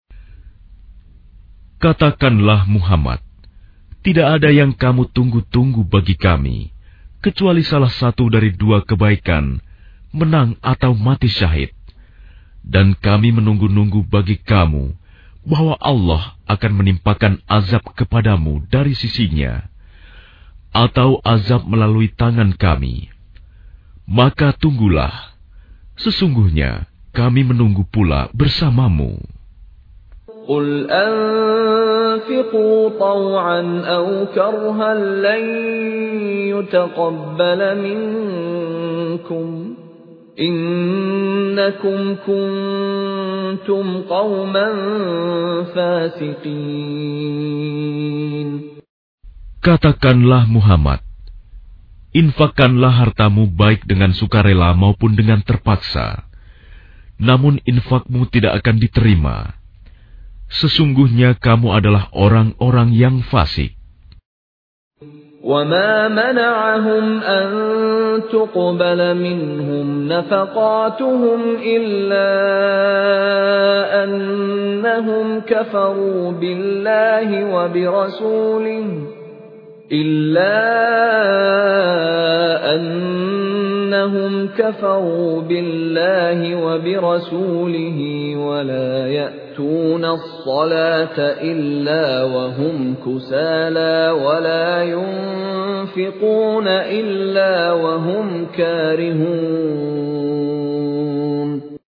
Katakanlah Muhammad, tidak ada yang kamu tunggu-tunggu bagi kami, kecuali salah satu dari dua kebaikan, menang atau mati syahid. Dan kami menunggu-nunggu bagi kamu bahwa Allah akan menimpakan azab kepadamu dari sisinya, atau azab melalui tangan kami. Maka tunggulah, sesungguhnya kami menunggu pula bersamamu. قل أنفقوا طوعا أو كرها لن يتقبل منكم إنكم كنتم قوما فاسقين. Katakanlah Muhammad, infakkanlah hartamu baik dengan sukarela maupun dengan terpaksa, namun infakmu tidak akan diterima. Sesungguhnya kamu adalah orang-orang yang fasik. وَمَا مَنَعَهُمْ أَن تُقْبَلَ مِنْهُمْ نَفَقَاتُهُمْ إِلَّا أَنَّهُمْ كَفَرُوا بِاللَّهِ وَبِرَسُولِهِ إِلَّا أَنَّهُمْ كَفَرُوا بِاللَّهِ وَبِرَسُولِهِ وَلَا يَأْتُونَ الصَّلَاةَ إِلَّا وَهُمْ كُسَالَى وَلَا يُنْفِقُونَ إِلَّا وَهُمْ كَارِهُونَ.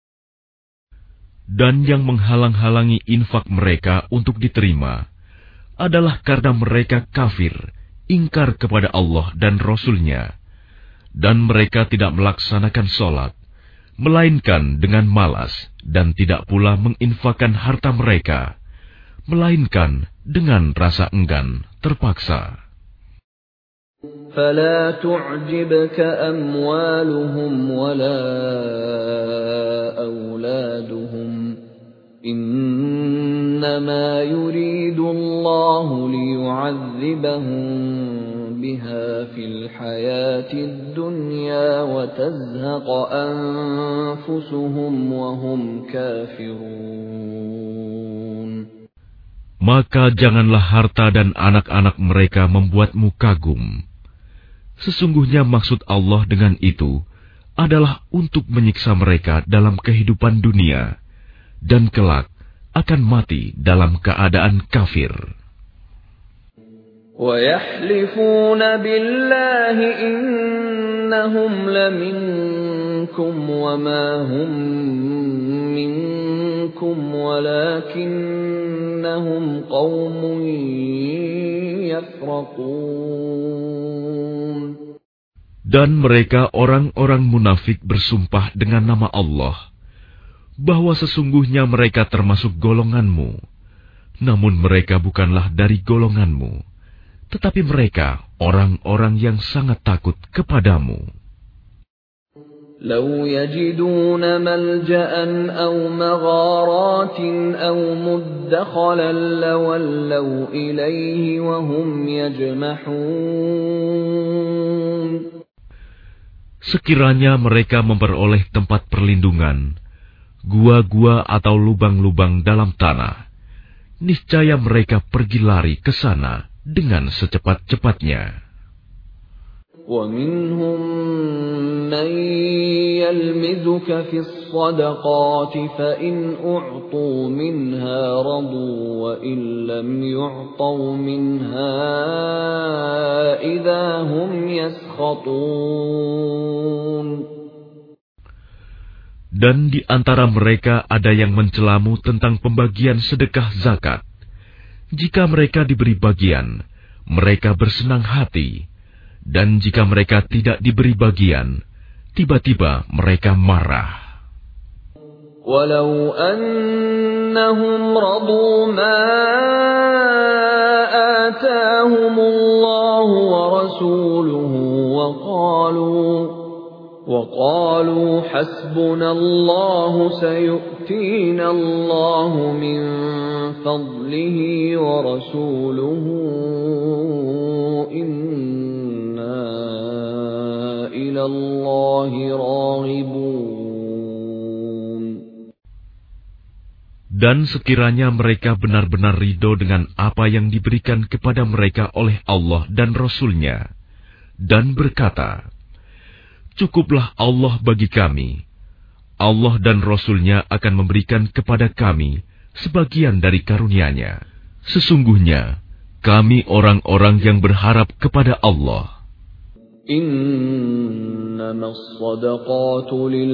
Dan yang menghalang-halangi infak mereka untuk diterima adalah karena mereka kafir, ingkar kepada Allah dan Rasul-Nya, dan mereka tidak melaksanakan sholat, melainkan dengan malas, dan tidak pula menginfakkan harta mereka, melainkan dengan rasa enggan, terpaksa. فَلَا تُعْجِبْكَ أَمْوَالُهُمْ وَلَا أَوْلَادُهُمْ إِنَّمَا يُرِيدُ اللَّهُ لِيُعَذِّبَهُم بِهَا فِي الْحَيَاةِ الدُّنْيَا وَتَزْهَقَ أَنفُسُهُمْ وَهُمْ كَافِرُونَ. Maka janganlah harta dan anak-anak mereka membuatmu kagum. Sesungguhnya maksud Allah dengan itu adalah untuk menyiksa mereka dalam kehidupan dunia, dan kelak akan mati dalam keadaan kafir. وَيَحْلِفُونَ بِاللَّهِ إِنَّهُمْ لَمِنكُمْ وَمَا هُمْ مِنكُمْ وَلَكِنَّهُمْ قَوْمٌ يَفْرَقُونَ. Dan mereka orang-orang munafik bersumpah dengan nama Allah bahwa sesungguhnya mereka termasuk golonganmu, namun mereka bukanlah dari golonganmu, tetapi mereka orang-orang yang sangat takut kepadamu. لَوْ يَجِدُونَ مَلْجَأً أَوْ مَغَارَاتٍ أَوْ مُدَّخَلًا لَوَلَّوْا إِلَيْهِ وَهُمْ يَجْمَحُونَ. Sekiranya mereka memperoleh tempat perlindungan, gua-gua atau lubang-lubang dalam tanah, niscaya mereka pergi lari ke sana dengan secepat-cepatnya. وَمِنْهُمْ مَنْ يَلْمِزُكَ فِي الصَّدَقَاتِ فَإِنْ أُعْطُوا مِنْهَا رَضُوا وَإِنْ لَمْ يُعْطَوْا مِنْهَا إِذَا هُمْ يَسْخَطُونَ. Dan di antara mereka ada yang mencelamu tentang pembagian sedekah zakat. Jika mereka diberi bagian, mereka bersenang hati. Dan jika mereka tidak diberi bagian, tiba-tiba mereka marah. Walau annahum radu ma atahumullahu wa rasuluhu wa qalu wa qalu hasbunallahu sayu'tina Allahu min fadlihi wa rasuluhu inna ilallahi raghibun. Dan sekiranya mereka benar-benar ridho dengan apa yang diberikan kepada mereka oleh Allah dan Rasul-Nya, dan berkata, cukuplah Allah bagi kami. Allah dan Rasul-Nya akan memberikan kepada kami sebagian dari karunia-Nya. Sesungguhnya, kami orang-orang yang berharap kepada Allah. إنما الصدقات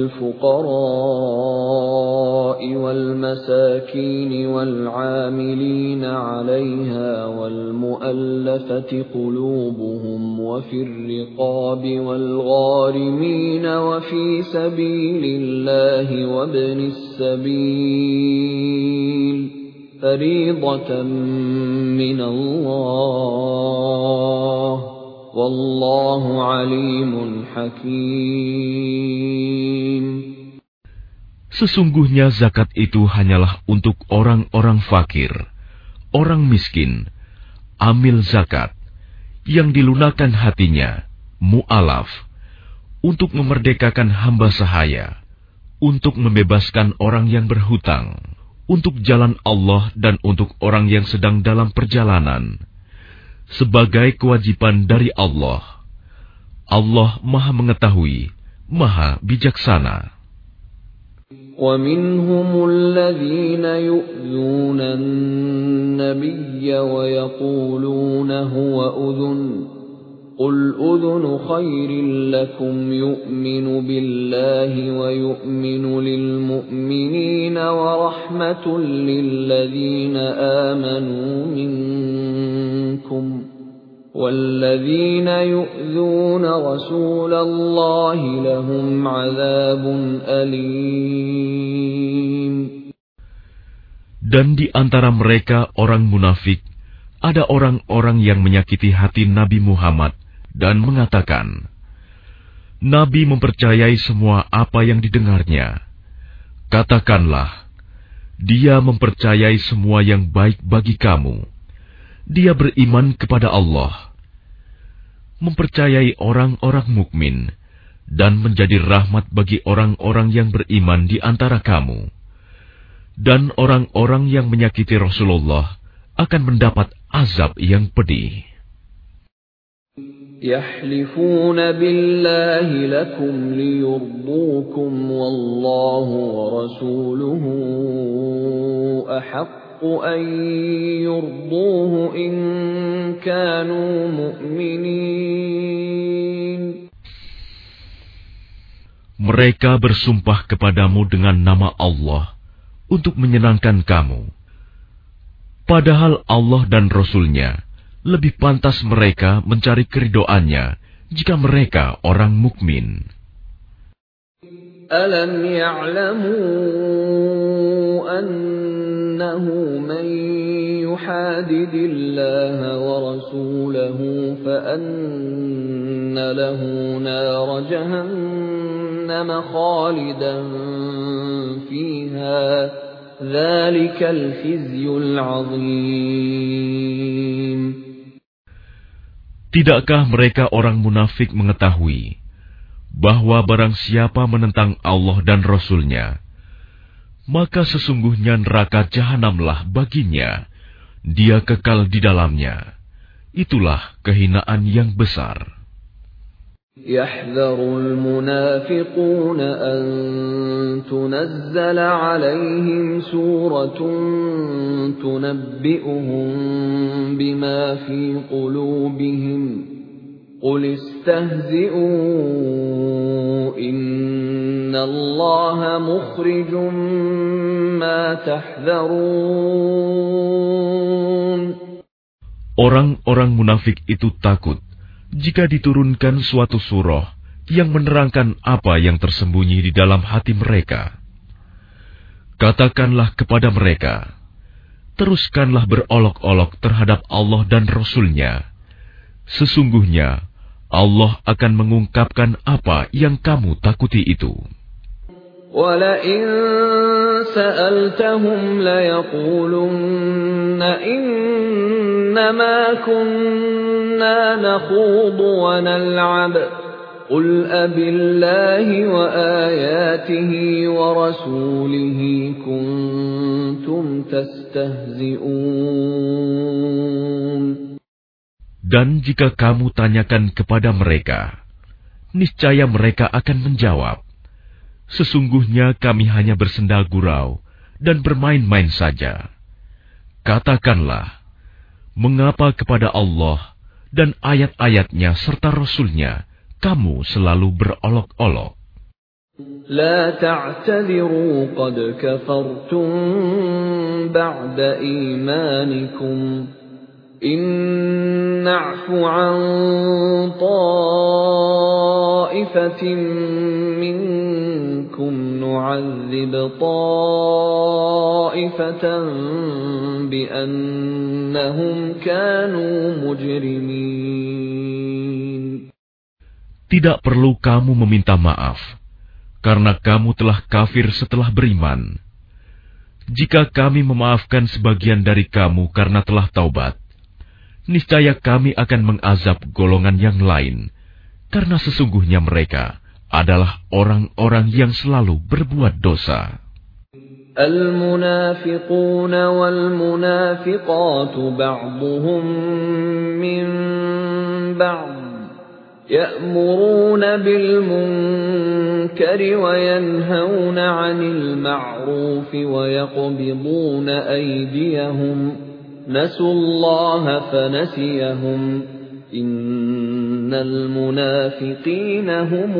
للفقراء والمساكين والعاملين عليها والمؤلفة قلوبهم وفي الرقاب والغارمين وفي سبيل الله وابن السبيل فريضة من الله Wallahu alimun hakim. Sesungguhnya zakat itu hanyalah untuk orang-orang fakir, orang miskin, amil zakat, yang dilunakkan hatinya, mu'alaf, untuk memerdekakan hamba sahaya, untuk membebaskan orang yang berhutang, untuk jalan Allah dan untuk orang yang sedang dalam perjalanan, sebagai kewajiban dari Allah. Allah Maha Mengetahui, Maha Bijaksana. وَمِنْهُمُ الَّذِينَ يُؤْذُونَ النَّبِيَّ وَيَقُولُونَ هُوَ أُذُنٌ قُلْ أُذُنُ خَيْرٍ لَكُمْ يُؤْمِنُ بِاللَّهِ وَيُؤْمِنُ لِلْمُؤْمِنِينَ وَرَحْمَةٌ لِلَّذِينَ آمَنُوا مِنكُمْ وَالَّذِينَ يُؤْذُونَ رَسُولَ اللَّهِ لَهُمْ عَذَابٌ أَلِيمٌ. Dan di antara mereka orang munafik, ada orang-orang yang menyakiti hati Nabi Muhammad dan mengatakan, Nabi mempercayai semua apa yang didengarnya. Katakanlah, dia mempercayai semua yang baik bagi kamu. Dia beriman kepada Allah, mempercayai orang-orang mukmin, dan menjadi rahmat bagi orang-orang yang beriman di antara kamu. Dan orang-orang yang menyakiti Rasulullah akan mendapat azab yang pedih. يَحْلِفُونَ بِاللَّهِ لَكُمْ لِيُرْضُوكُمْ وَاللَّهُ وَرَسُولُهُ أَحَقُّ أَن يُرْضُوهُ إِن كَانُوا مُؤْمِنِينَ. Mereka bersumpah kepadamu dengan nama Allah untuk menyenangkan kamu. Padahal Allah dan Rasul-Nya lebih pantas mereka mencari keridhoannya jika mereka orang mukmin. Alam ya'lamu annahu man yuhadidillaha wa rasulahu fa anna lahu nar jahannam khalidan fiha. Dzalikal khizyul 'adzim. Tidakkah mereka orang munafik mengetahui bahwa barang siapa menentang Allah dan Rasul-Nya, maka sesungguhnya neraka jahanamlah baginya, dia kekal di dalamnya. Itulah kehinaan yang besar. يَحْذَرُ الْمُنَافِقُونَ أَن تُنَزَّلَ عَلَيْهِمْ سُورَةٌ تُنَبِّئُهُم بِمَا فِي قُلُوبِهِمْ قُلِ اسْتَهْزِئُوا إِنَّ اللَّهَ مُخْرِجٌ مَّا تَحْذَرُونَ. Orang-orang munafik itu takut jika diturunkan suatu surah yang menerangkan apa yang tersembunyi di dalam hati mereka. Katakanlah kepada mereka, teruskanlah berolok-olok terhadap Allah dan Rasul-Nya. Sesungguhnya Allah akan mengungkapkan apa yang kamu takuti itu. وَلَئِن سَأَلْتَهُمْ لَيَقُولُنَّ إِنَّمَا كُنَّا نَخُوضُ وَنَلْعَبُ قُلْ أَبِاللَّهِ وَآيَاتِهِ وَرَسُولِهِ كُنتُمْ تَسْتَهْزِئُونَ. Dan jika kamu tanyakan kepada mereka, niscaya mereka akan menjawab, sesungguhnya kami hanya bersenda gurau dan bermain-main saja. Katakanlah, mengapa kepada Allah dan ayat-ayatnya serta Rasul-Nya kamu selalu berolok-olok? لا تعتذروا قد كفرتم بعد إيمانكم إن نعف عن طائفة منكم نعذب طائفة بأنهم كانوا مجرمين. Tidak perlu kamu meminta maaf, karena kamu telah kafir setelah beriman. Jika kami memaafkan sebagian dari kamu karena telah taubat, niscaya kami akan mengazab golongan yang lain, karena sesungguhnya mereka adalah orang-orang yang selalu berbuat dosa. المنافقون والمنافقات بعضهم من بعض يأمرون بالمنكر وينهون عن المعروف ويقبضون أيديهم نسوا الله فنسيهم إن المنافقين هم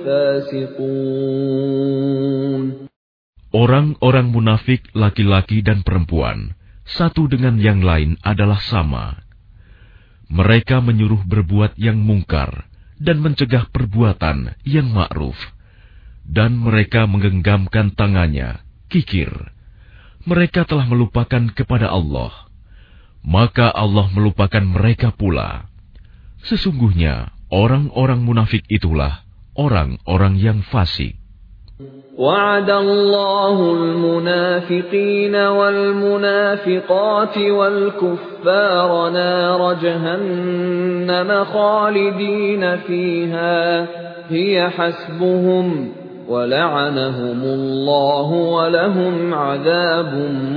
الفاسقون. Orang-orang munafik laki-laki dan perempuan satu dengan yang lain adalah sama. Mereka menyuruh berbuat yang mungkar dan mencegah perbuatan yang ma'ruf. Dan mereka menggenggamkan tangannya, kikir. Mereka telah melupakan kepada Allah. Maka Allah melupakan mereka pula. Sesungguhnya orang-orang munafik itulah orang-orang yang fasik. وعد الله المنافقين والمنافقات والكفار نار جهنم خالدين فيها هي حسبهم ولعنهم الله ولهم عذاب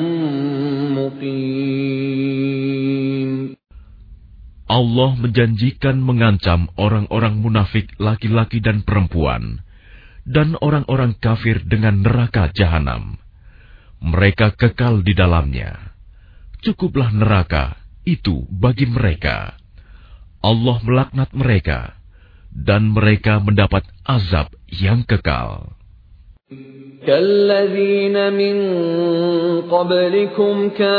مقيم. Allah menjanjikan mengancam orang-orang munafik laki-laki dan perempuan dan orang-orang kafir dengan neraka jahanam. Mereka kekal di dalamnya. Cukuplah neraka itu bagi mereka. Allah melaknat mereka, dan mereka mendapat azab yang kekal. كالذين من قبلكم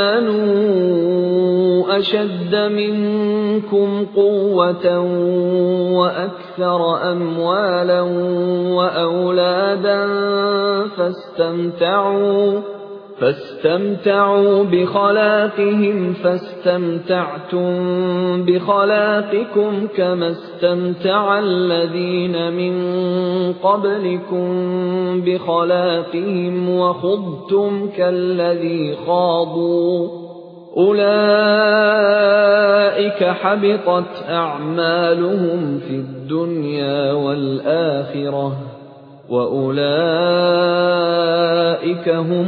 كانوا أشد منكم قوة وأكثر أموالا وأولادا فاستمتعوا فاستمتعوا بخلاقهم فاستمتعتم بخلاقكم كما استمتع الذين من قبلكم بخلاقهم وخضتم كالذي خاضوا أولئك حبطت أعمالهم في الدنيا والآخرة وَأُولَئِكَ هُمُ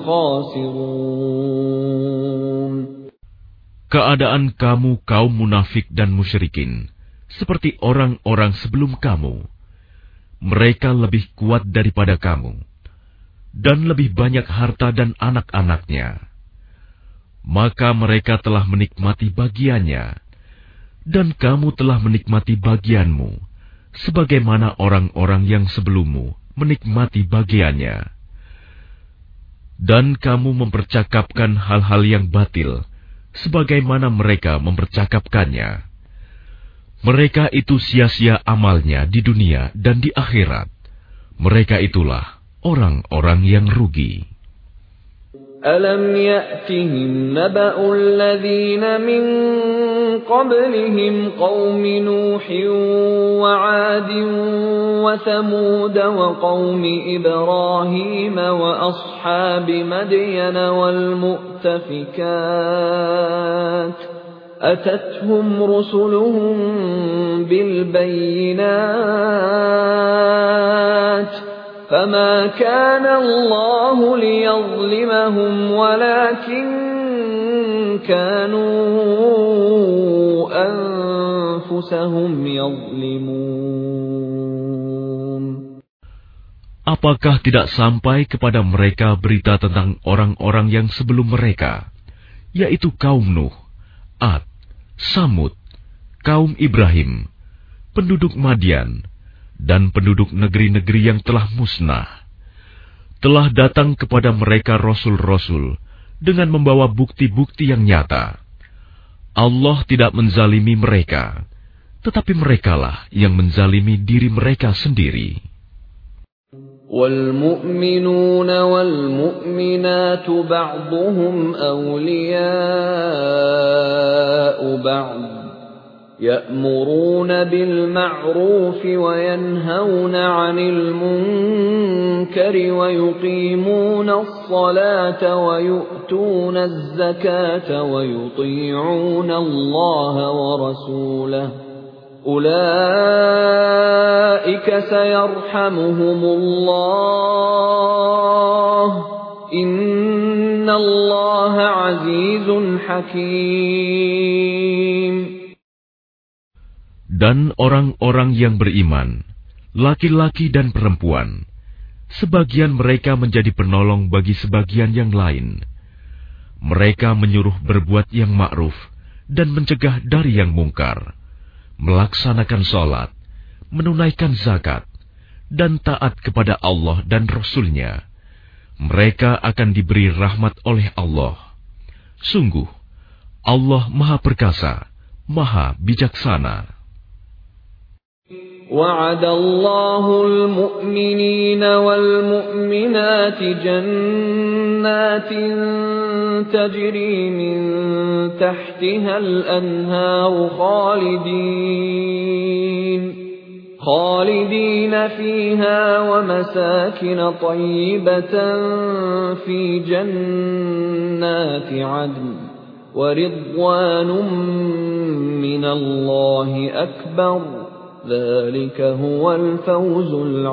الْخَاسِرُونَ. Keadaan kamu kaum munafik dan musyrikin seperti orang-orang sebelum kamu. Mereka lebih kuat daripada kamu dan lebih banyak harta dan anak-anaknya. Maka mereka telah menikmati bagiannya dan kamu telah menikmati bagianmu, sebagaimana orang-orang yang sebelummu menikmati bagiannya. Dan kamu mempercakapkan hal-hal yang batil, sebagaimana mereka mempercakapkannya. Mereka itu sia-sia amalnya di dunia dan di akhirat. Mereka itulah orang-orang yang rugi. أَلَمْ يَأْتِهِمْ نَبَأُ الَّذِينَ مِنْ قَبْلِهِمْ قَوْمِ نُوحٍ وَعَادٍ وَثَمُودَ وَقَوْمِ إِبْرَاهِيمَ وَأَصْحَابِ مَدْيَنَ وَالْمُؤْتَفِكَاتِ أَتَتْهُمْ رُسُلُهُم بِالْبَيِّنَاتِ فما كان الله ليظلمهم ولكن كانوا أنفسهم يظلمون. Apakah tidak sampai kepada mereka berita tentang orang-orang yang sebelum mereka, yaitu kaum Nuh, Ad, Samud, kaum Ibrahim, penduduk Madian, dan penduduk negeri-negeri yang telah musnah. Telah datang kepada mereka rasul-rasul dengan membawa bukti-bukti yang nyata. Allah tidak menzalimi mereka, tetapi merekalah yang menzalimi diri mereka sendiri. وَالْمُؤْمِنُونَ وَالْمُؤْمِنَاتُ بَعْضُهُمْ أَوْلِيَاءُ بَعْضٍ يَأْمُرُونَ بِالْمَعْرُوفِ وَيَنْهَوْنَ عَنِ الْمُنكَرِ وَيُقِيمُونَ الصَّلَاةَ وَيُؤْتُونَ الزَّكَاةَ وَيُطِيعُونَ اللَّهَ وَرَسُولَهُ أُولَئِكَ سَيَرْحَمُهُمُ اللَّهُ إِنَّ اللَّهَ عَزِيزٌ حَكِيمٌ. Dan orang-orang yang beriman, laki-laki dan perempuan, sebagian mereka menjadi penolong bagi sebagian yang lain. Mereka menyuruh berbuat yang ma'ruf dan mencegah dari yang mungkar, melaksanakan sholat, menunaikan zakat, dan taat kepada Allah dan Rasul-Nya. Mereka akan diberi rahmat oleh Allah. Sungguh, Allah Maha Perkasa, Maha Bijaksana. وَعَدَ اللَّهُ الْمُؤْمِنِينَ وَالْمُؤْمِنَاتِ جَنَّاتٍ تَجْرِي مِنْ تَحْتِهَا الْأَنْهَارُ خَالِدِينَ خَالِدِينَ فِيهَا وَمَسَاكِنَ طَيِّبَةً فِي جَنَّاتِ عَدْنٍ وَرِضْوَانٌ مِّنَ اللَّهِ أَكْبَرُ ذلك هو الفوز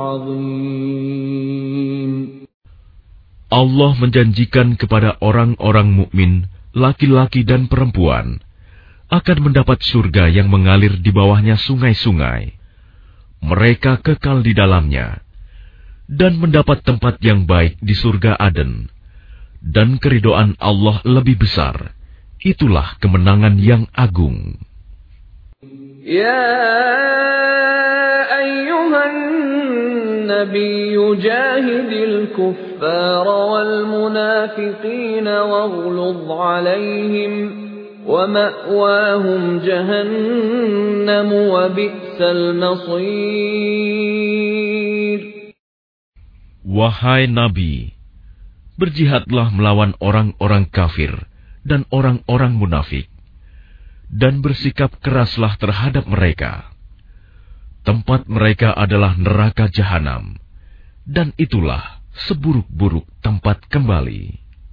العظيم. Allah menjanjikan kepada orang-orang mukmin, laki-laki dan perempuan, akan mendapat surga yang mengalir di bawahnya sungai-sungai. Mereka kekal di dalamnya, dan mendapat tempat yang baik di surga Aden. Dan keridhaan Allah lebih besar. Itulah kemenangan yang agung. يا أيها النبي جاهد الكفار والمنافقين واغلظ عليهم ومأواهم جهنم وبئس المصير. Wahai Nabi, berjihadlah melawan orang-orang kafir dan orang-orang munafik, dan bersikap keraslah terhadap mereka. Tempat mereka adalah neraka jahanam, dan itulah seburuk-buruk tempat kembali.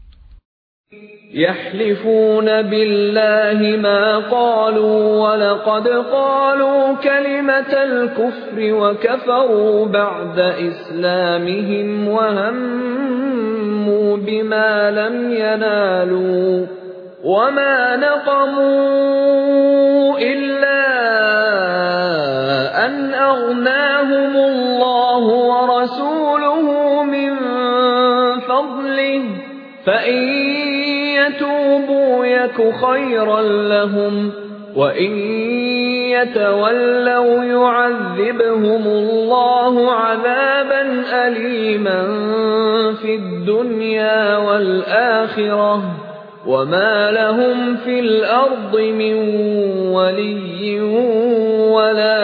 يحلفون بالله ما قالوا ولقد قالوا كلمة الكفر وكفروا بعد إسلامهم وهموا بما لم ينالوا وما نقموا إلا أن أغناهم الله ورسوله من فضله فإن يتوبوا يك خيرا لهم وإن يتولوا يعذبهم الله عذابا أليما في الدنيا والآخرة وما لهم في الأرض من ولي ولا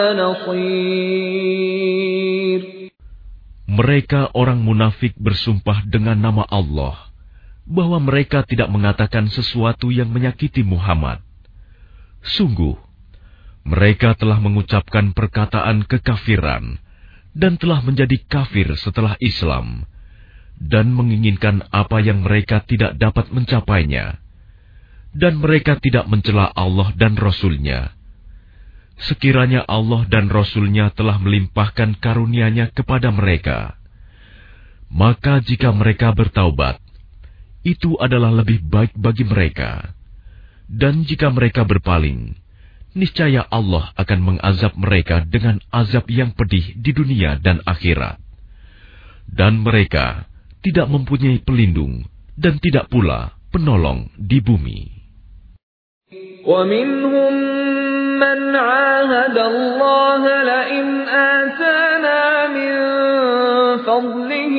نصير. Mereka orang munafik bersumpah dengan nama Allah bahwa mereka tidak mengatakan sesuatu yang menyakiti Muhammad. Sungguh, mereka telah mengucapkan perkataan kekafiran dan telah menjadi kafir setelah Islam, dan menginginkan apa yang mereka tidak dapat mencapainya, dan mereka tidak mencela Allah dan Rasul-Nya. Sekiranya Allah dan Rasul-Nya telah melimpahkan karunia-Nya kepada mereka, maka jika mereka bertaubat, itu adalah lebih baik bagi mereka. Dan jika mereka berpaling, niscaya Allah akan mengazab mereka dengan azab yang pedih di dunia dan akhirat. dan mereka tidak mempunyai pelindung dan tidak pula penolong di bumi. وَمِنْهُمْ مَنْ عَاهَدَ اللَّهَ لَئِنْ آتَانَا مِنْ فَضْلِهِ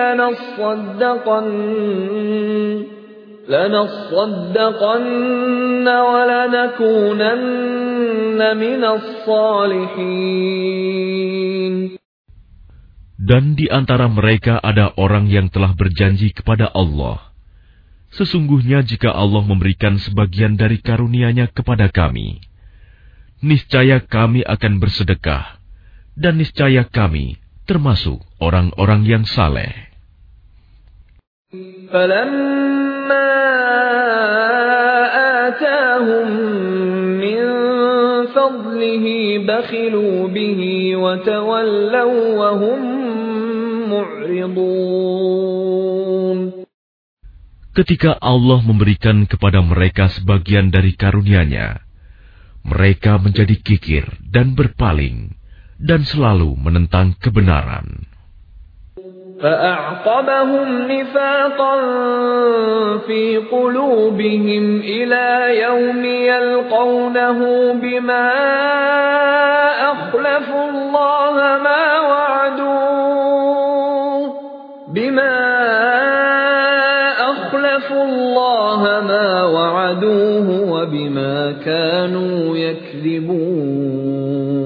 لَنَصَّدَّقَنَّ لَنَصَّدَّقَنَّ وَلَنَكُونَنَّ مِنَ الصَّالِحِينَ. Dan di antara mereka ada orang yang telah berjanji kepada Allah, sesungguhnya jika Allah memberikan sebagian dari karunia-Nya kepada kami, niscaya kami akan bersedekah, dan niscaya kami termasuk orang-orang yang saleh. فَلَمَّا آتَاهُم مِّن فَضْلِهِ بَخِلُوا بِهِ وَتَوَلَّوْا وَهُم مُّعْرِضُونَ. Ketika Allah memberikan kepada mereka sebagian dari karunia-Nya, mereka menjadi kikir dan berpaling, dan selalu menentang kebenaran. فَأَعْقَبَهُمْ نِفَاقًا فِي قُلُوبِهِمْ إِلَى يَوْمِ يَلْقَوْنَهُ بِمَا أَخْلَفُوا اللَّهَ مَا وَعَدُوهُ بِمَا أَخْلَفُوا اللَّهَ مَا وَعَدُوهُ وَبِمَا كَانُوا يَكْذِبُونَ.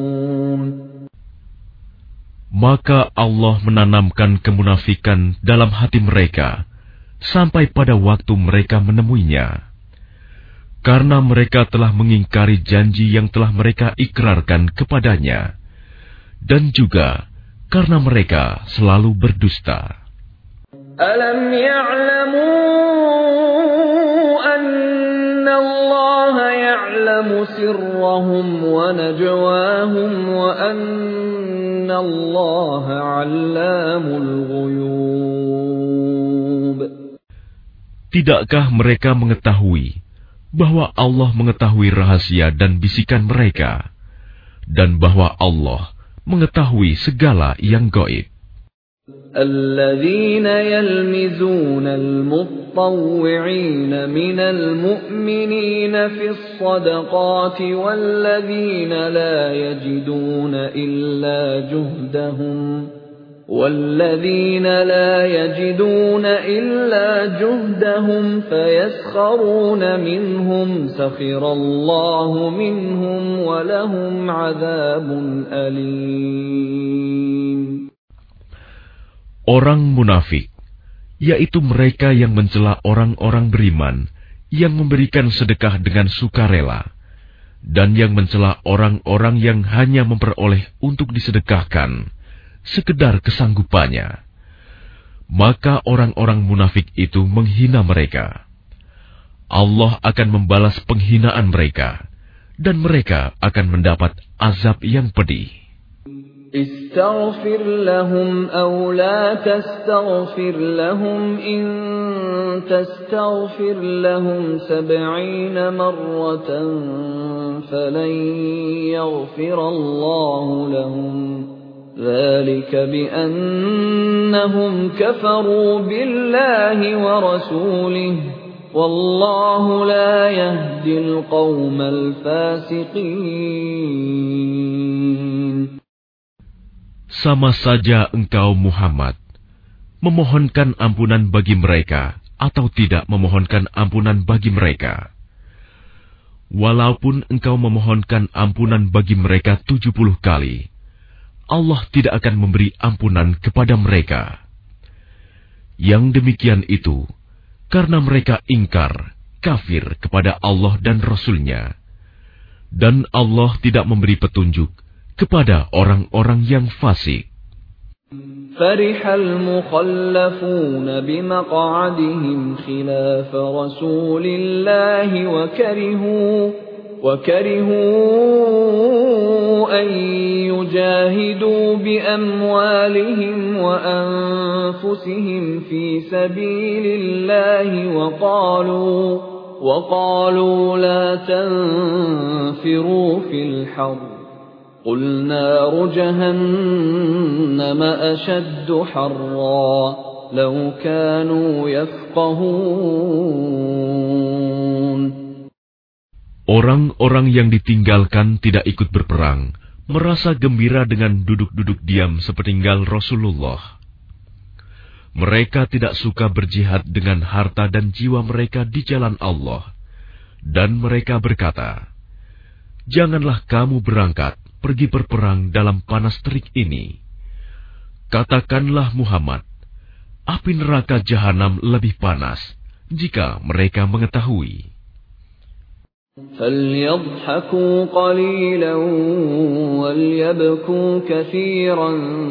Maka Allah menanamkan kemunafikan dalam hati mereka sampai pada waktu mereka menemuinya, karena mereka telah mengingkari janji yang telah mereka ikrarkan kepadanya, dan juga karena mereka selalu berdusta. Alam ya'lamu anna Allah ya'lamu sirrahum wa najwahum wa anna Allah 'allamul ghuyub. Tidakkah mereka mengetahui bahwa Allah mengetahui rahasia dan bisikan mereka, dan bahwa Allah mengetahui segala yang gaib? الذين يلمزون المطوعين من المؤمنين في الصدقات والذين لا يجدون إلا جهدهم والذين لا يجدون إلا جهدهم فيسخرون منهم سخر الله منهم ولهم عذاب أليم. Orang munafik, yaitu mereka yang mencela orang-orang beriman yang memberikan sedekah dengan sukarela, dan yang mencela orang-orang yang hanya memperoleh untuk disedekahkan sekedar kesanggupannya, maka orang-orang munafik itu menghina mereka. Allah akan membalas penghinaan mereka, dan mereka akan mendapat azab yang pedih. استغفر لهم أو لا تستغفر لهم إن تستغفر لهم سبعين مرة فلن يغفر الله لهم ذلك بأنهم كفروا بالله ورسوله والله لا يهدي القوم الفاسقين. Sama saja engkau Muhammad memohonkan ampunan bagi mereka atau tidak memohonkan ampunan bagi mereka. Walaupun engkau memohonkan ampunan bagi mereka tujuh puluh kali, Allah tidak akan memberi ampunan kepada mereka. Yang demikian itu karena mereka ingkar, kafir kepada Allah dan Rasul-Nya, dan Allah tidak memberi petunjuk kepada orang-orang yang fasik. فرح المخلفون بمقعدهم خلاف رسول الله وكرهوا وكرهوا أن يجاهدوا بأموالهم وأنفسهم في سبيل الله وقالوا وقالوا لا تنفروا في الحر قُلْ نَارُ جَهَنَّمَ أَشَدُّ حَرًّا لَوْ كَانُوا يَفْقَهُونَ. Orang-orang yang ditinggalkan tidak ikut berperang, merasa gembira dengan duduk-duduk diam sepeninggal Rasulullah. Mereka tidak suka berjihad dengan harta dan jiwa mereka di jalan Allah. Dan mereka berkata, "Janganlah kamu berangkat pergi berperang dalam panas terik ini." Katakanlah Muhammad, api neraka jahanam lebih panas jika mereka mengetahui. فَلْيَضْحَكُوا قَلِيلًا وَلْيَبْكُوا كَثِيرًا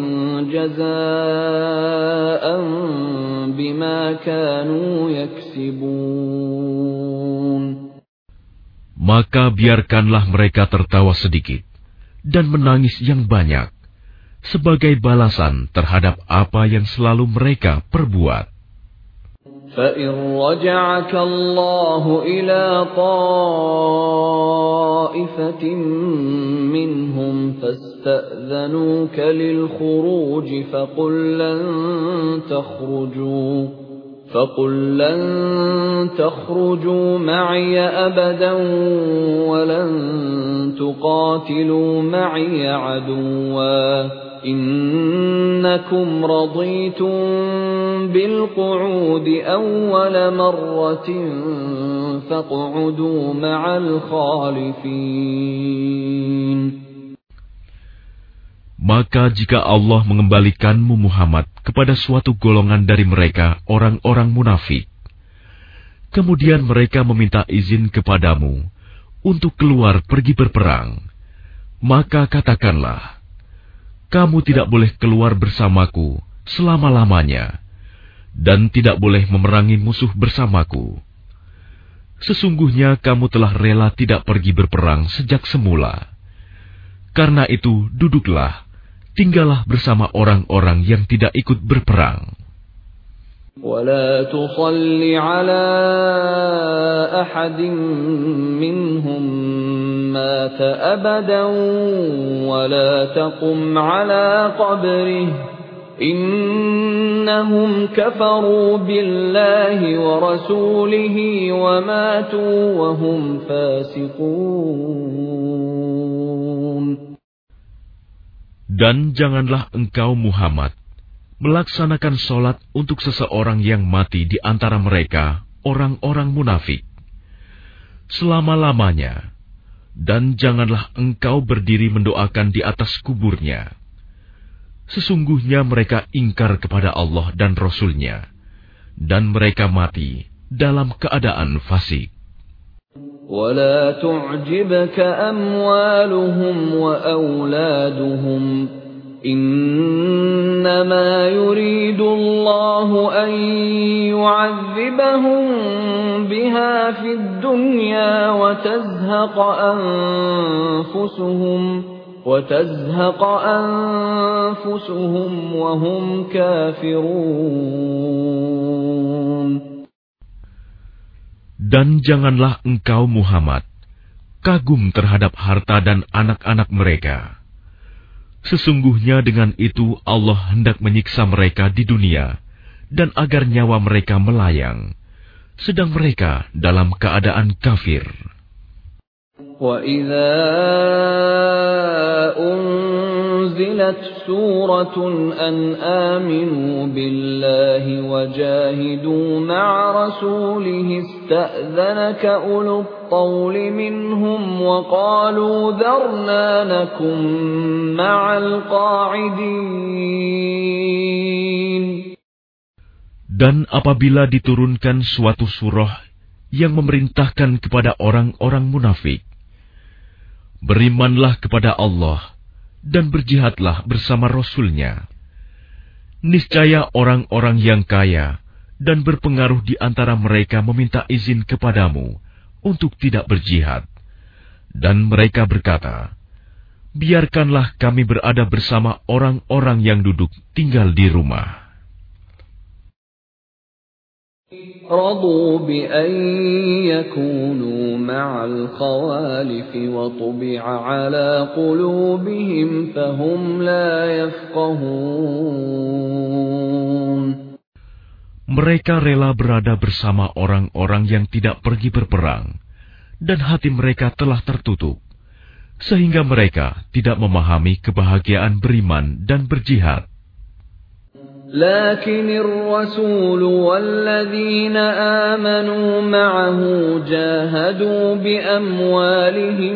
جَزَاءً بِمَا كَانُوا يَكْسِبُونَ. Maka biarkanlah mereka tertawa sedikit dan menangis yang banyak sebagai balasan terhadap apa yang selalu mereka perbuat. فَإِنْ رَجَعَكَ اللَّهُ إِلَى طَائِفَةٍ مِّنْهُمْ فَاسْتَأْذَنُوكَ لِلْخُرُوجِ فَقُلْ لَنْ تَخْرُجُوا فَقُلْ لَنْ تَخْرُجُوا مَعِيَ أَبَدًا وَلَنْ تُقَاتِلُوا مَعِيَ عَدُوًّا إِنَّكُمْ رَضِيتُمْ بِالْقُعُودِ أَوَّلَ مَرَّةٍ فَاقْعُدُوا مَعَ الْخَالِفِينَ. Maka jika Allah mengembalikanmu Muhammad kepada suatu golongan dari mereka, orang-orang munafik, kemudian mereka meminta izin kepadamu untuk keluar pergi berperang, maka katakanlah, kamu tidak boleh keluar bersamaku selama-lamanya, dan tidak boleh memerangi musuh bersamaku. Sesungguhnya kamu telah rela tidak pergi berperang sejak semula. Karena itu, duduklah, tinggallah bersama orang-orang yang tidak ikut berperang. وَلَا تُصَلِّ عَلَى أَحَدٍ مِّنْهُمْ مَاتَ أَبَدًا وَلَا تَقُمْ عَلَى قَبْرِهِ إِنَّهُمْ كَفَرُوا بِاللَّهِ وَرَسُولِهِ وَمَاتُوا وَهُمْ فَاسِقُونَ. Dan janganlah engkau Muhammad melaksanakan sholat untuk seseorang yang mati di antara mereka, orang-orang munafik, selama-lamanya, dan janganlah engkau berdiri mendoakan di atas kuburnya. Sesungguhnya mereka ingkar kepada Allah dan Rasul-Nya, dan mereka mati dalam keadaan fasik. وَلَا تُعْجِبْكَ أَمْوَالُهُمْ وَأَوْلَادُهُمْ إِنَّمَا يُرِيدُ اللَّهُ أَن يُعَذِّبَهُم بِهَا فِي الدُّنْيَا وَتَزْهَقَ أَنفُسُهُمْ وَتَزْهَقَ أَنفُسُهُمْ وَهُمْ كَافِرُونَ. Dan janganlah engkau Muhammad kagum terhadap harta dan anak-anak mereka. Sesungguhnya dengan itu Allah hendak menyiksa mereka di dunia, dan agar nyawa mereka melayang, sedang mereka dalam keadaan kafir. وَإِذَا أُنْزِلَتْ سُورَةٌ أَنْ آمِنُوا بِاللَّهِ وَجَاهِدُوا مَعَ رَسُولِهِ اسْتَأْذَنَكَ أُولُو الطَّوْلِ مِنْهُمْ وَقَالُوا ذَرْنَا نَكُنْ مَعَ الْقَاعِدِينَ. Dan apabila diturunkan suatu surah yang memerintahkan kepada orang-orang munafik, berimanlah kepada Allah dan berjihadlah bersama Rasul-Nya. Niscaya orang-orang yang kaya dan berpengaruh di antara mereka meminta izin kepadamu untuk tidak berjihad. Dan mereka berkata, biarkanlah kami berada bersama orang-orang yang duduk tinggal di rumah. رضوا بأن يكونوا مع الخوالف وطبع على قلوبهم فهم لا يفقهون. Mereka rela berada bersama orang-orang yang tidak pergi berperang, dan hati mereka telah tertutup, sehingga mereka tidak memahami kebahagiaan beriman dan berjihad. لكن الرسول والذين آمنوا معه جاهدوا بأموالهم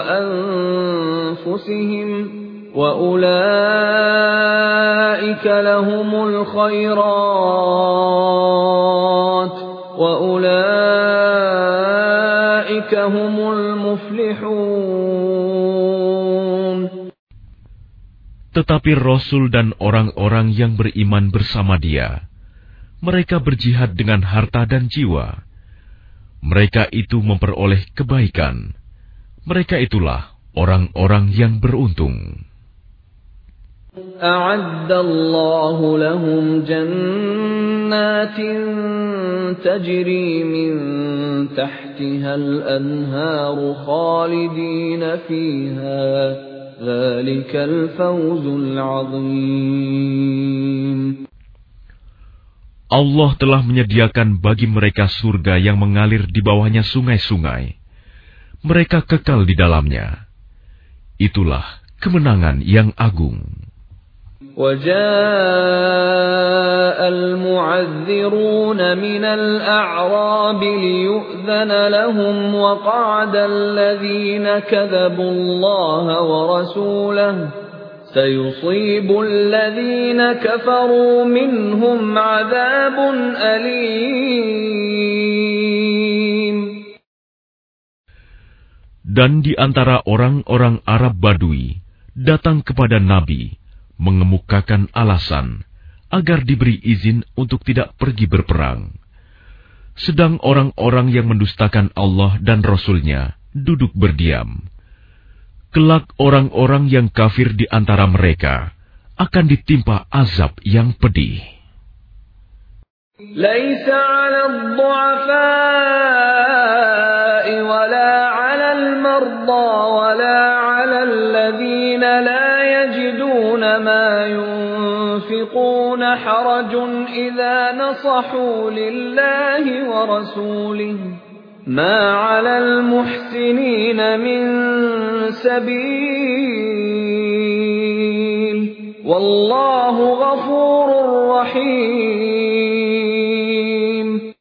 وأنفسهم وأولئك لهم الخيرات وأولئك هم المفلحون. Tetapi Rasul dan orang-orang yang beriman bersama dia, mereka berjihad dengan harta dan jiwa. Mereka itu memperoleh kebaikan. Mereka itulah orang-orang yang beruntung. A'addallahu lahum jannatin tajri min tahtiha al-anharu khalidina fiha. Allah telah menyediakan bagi mereka surga yang mengalir di bawahnya sungai-sungai. Mereka kekal di dalamnya. Itulah kemenangan yang agung. وَجَاءَ الْمُعَذِّرُونَ مِنَ الْأَعْرَابِ لِيُؤْذَنَ لَهُمْ وَقَعَدَ الَّذِينَ كَذَبُوا اللَّهَ وَرَسُولَهُ سَيُصِيبُ الَّذِينَ كَفَرُوا مِنْهُمْ عَذَابٌ أَلِيمٌ. Dan di antara orang-orang Arab Badui datang kepada Nabi mengemukakan alasan agar diberi izin untuk tidak pergi berperang. Sedang orang-orang yang mendustakan Allah dan Rasul-Nya duduk berdiam. Kelak orang-orang yang kafir di antara mereka akan ditimpa azab yang pedih. Laisa 'alal du'afa'i wala 'alal marda wala 'alal ladzina la ما ينفقون حرج إذا نصحوا لله ورسوله ما على المحسنين من سبيل والله غفور رحيم.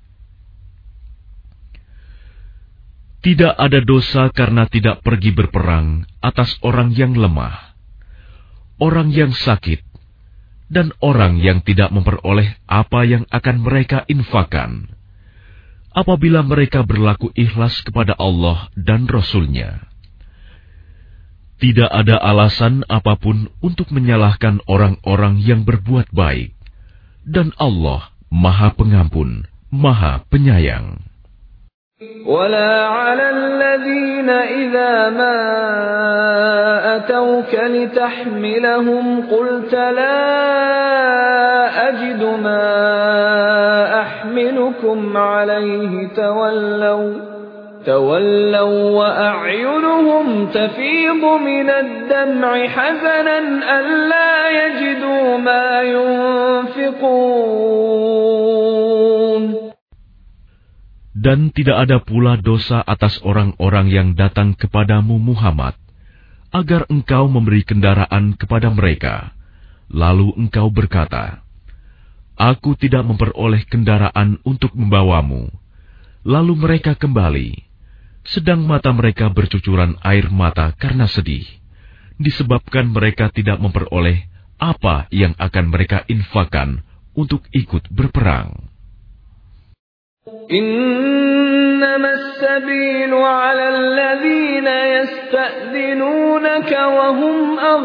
Tidak ada dosa karena tidak pergi berperang atas orang yang lemah, orang yang sakit, dan orang yang tidak memperoleh apa yang akan mereka infakkan, apabila mereka berlaku ikhlas kepada Allah dan Rasul-Nya. Tidak ada alasan apapun untuk menyalahkan orang-orang yang berbuat baik, dan Allah Maha Pengampun, Maha Penyayang. ولا على الذين إذا ما أتوك لتحملهم قلت لا أجد ما أحملكم عليه تولوا تولوا وأعينهم تفيض من الدمع حزنا ألا يجدوا ما ينفقون. Dan tidak ada pula dosa atas orang-orang yang datang kepadamu Muhammad, agar engkau memberi kendaraan kepada mereka. Lalu engkau berkata, Aku tidak memperoleh kendaraan untuk membawamu. Lalu mereka kembali, sedang mata mereka bercucuran air mata karena sedih, disebabkan mereka tidak memperoleh apa yang akan mereka infakkan untuk ikut berperang. إنما السبيل على الذين يستأذنونك وهم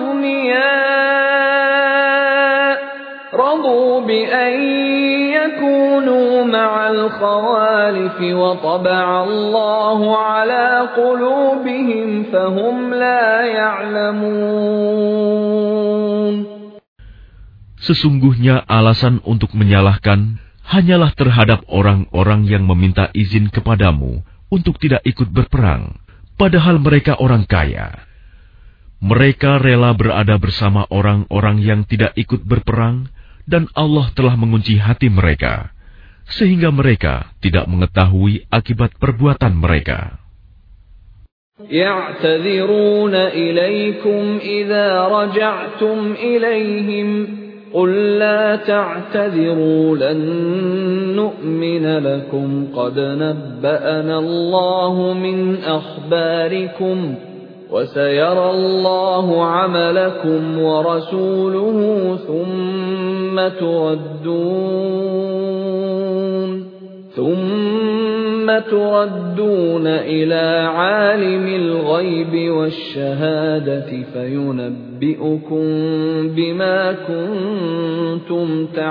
أغنياء رضوا بأن يكونوا مع الخوالف وطبع الله على قلوبهم فهم لا يعلمون. Sesungguhnya alasan untuk menyalahkan hanyalah terhadap orang-orang yang meminta izin kepadamu untuk tidak ikut berperang, padahal mereka orang kaya. Mereka rela berada bersama orang-orang yang tidak ikut berperang, dan Allah telah mengunci hati mereka, sehingga mereka tidak mengetahui akibat perbuatan mereka. يَعْتَذِرُونَ إِلَيْكُمْ إِذَا رَجَعْتُمْ إِلَيْهِمْ قُل لَّا تَعْتَذِرُوا لَن نُّؤْمِنَ لَكُمْ قَدْ نَبَّأَنَا اللَّهُ مِنْ أَخْبَارِكُمْ وَسَيَرَى اللَّهُ عَمَلَكُمْ وَرَسُولُهُ ثُمَّ تُرَدُّونَ ثُمَّ تُرَدُّونَ إِلَى عَالِمِ الْغَيْبِ وَالشَّهَادَةِ فَيُنَبِّئُكُم بِمَا كُنتُمْ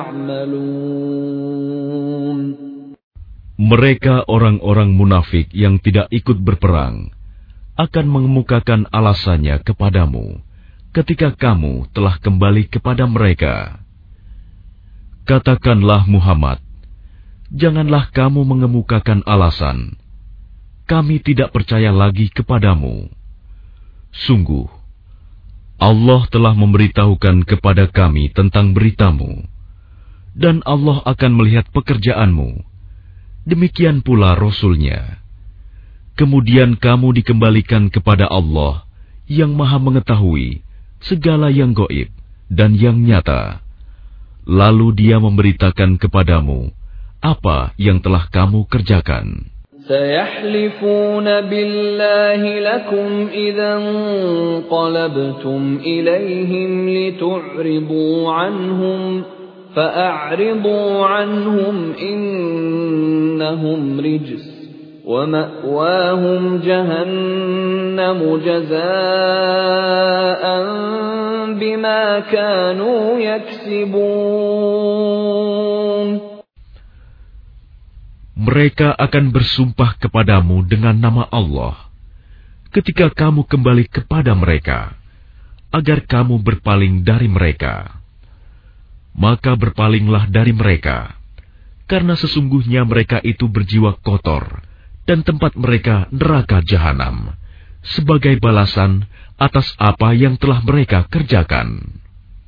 تَعْمَلُونَ. Mereka orang-orang munafik yang tidak ikut berperang akan mengemukakan alasannya kepadamu ketika kamu telah kembali kepada mereka. Katakanlah Muhammad, janganlah kamu mengemukakan alasan, kami tidak percaya lagi kepadamu. Sungguh, Allah telah memberitahukan kepada kami tentang beritamu, dan Allah akan melihat pekerjaanmu. Demikian pula Rasul-Nya. Kemudian kamu dikembalikan kepada Allah yang Maha Mengetahui segala yang gaib dan yang nyata. Lalu Dia memberitakan kepadamu apa yang telah kamu kerjakan. سَيَحْلِفُونَ بِاللَّهِ لَكُمْ إِذَا انقَلَبْتُمْ إِلَيْهِمْ لِتُعْرِضُوا عَنْهُمْ فَأَعْرِضُوا عَنْهُمْ إِنَّهُمْ رِجْسٌ وَمَأْوَاهُمْ جَهَنَّمُ جَزَاءً بِمَا كَانُوا يَكْسِبُونَ. Mereka akan bersumpah kepadamu dengan nama Allah ketika kamu kembali kepada mereka, agar kamu berpaling dari mereka. Maka berpalinglah dari mereka, karena sesungguhnya mereka itu berjiwa kotor, dan tempat mereka neraka jahanam, sebagai balasan atas apa yang telah mereka kerjakan.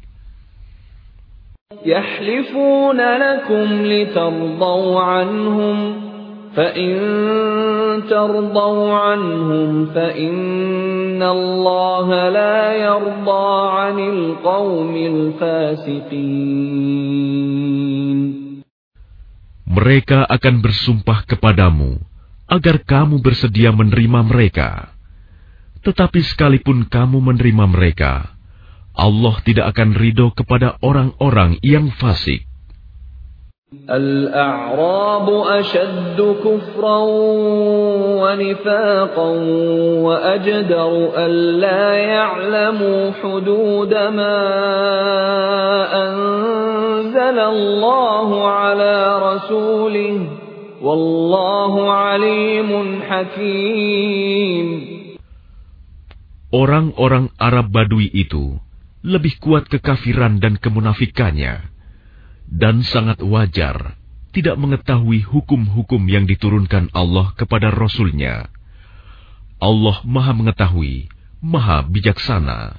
يَحْلِفُونَ لَكُمْ لِتَرْضَوْا عَنْهُمْ فَإِن تَرْضَوْا عَنْهُمْ فَإِنَّ اللَّهَ لَا يَرْضَىٰ عَنِ الْقَوْمِ الْفَاسِقِينَ. Mereka akan bersumpah kepadamu agar kamu bersedia menerima mereka. Tetapi sekalipun kamu menerima mereka, Allah tidak akan ridho kepada orang-orang yang fasik. الْأَعْرَابُ أَشَدُّ كُفْرًا وَنِفَاقًا وَأَجْدَرُ أَلَّا يَعْلَمُوا حُدُودَ مَا أَنزَلَ اللَّهُ عَلَى رَسُولِهِ وَاللَّهُ عَلِيمٌ حَكِيمٌ. Orang-orang Arab Badui itu lebih kuat kekafiran dan kemunafikannya, dan sangat wajar tidak mengetahui hukum-hukum yang diturunkan Allah kepada Rasul-Nya. Allah Maha Mengetahui, Maha Bijaksana.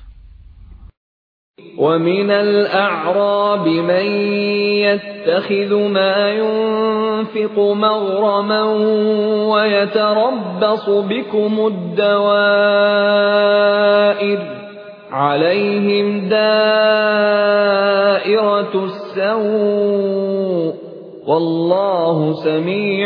وَمِنَ الْأَعْرَابِ مَن يَتَّخِذُ مَا يُنفِقُ مَغْرَمًا وَيَتَرَبَّصُ بِكُمُ الدَّوَائِرَ عَلَيْهِمْ دَائِرَةُ السَّوْءِ وَاللَّهُ سَمِيعٌ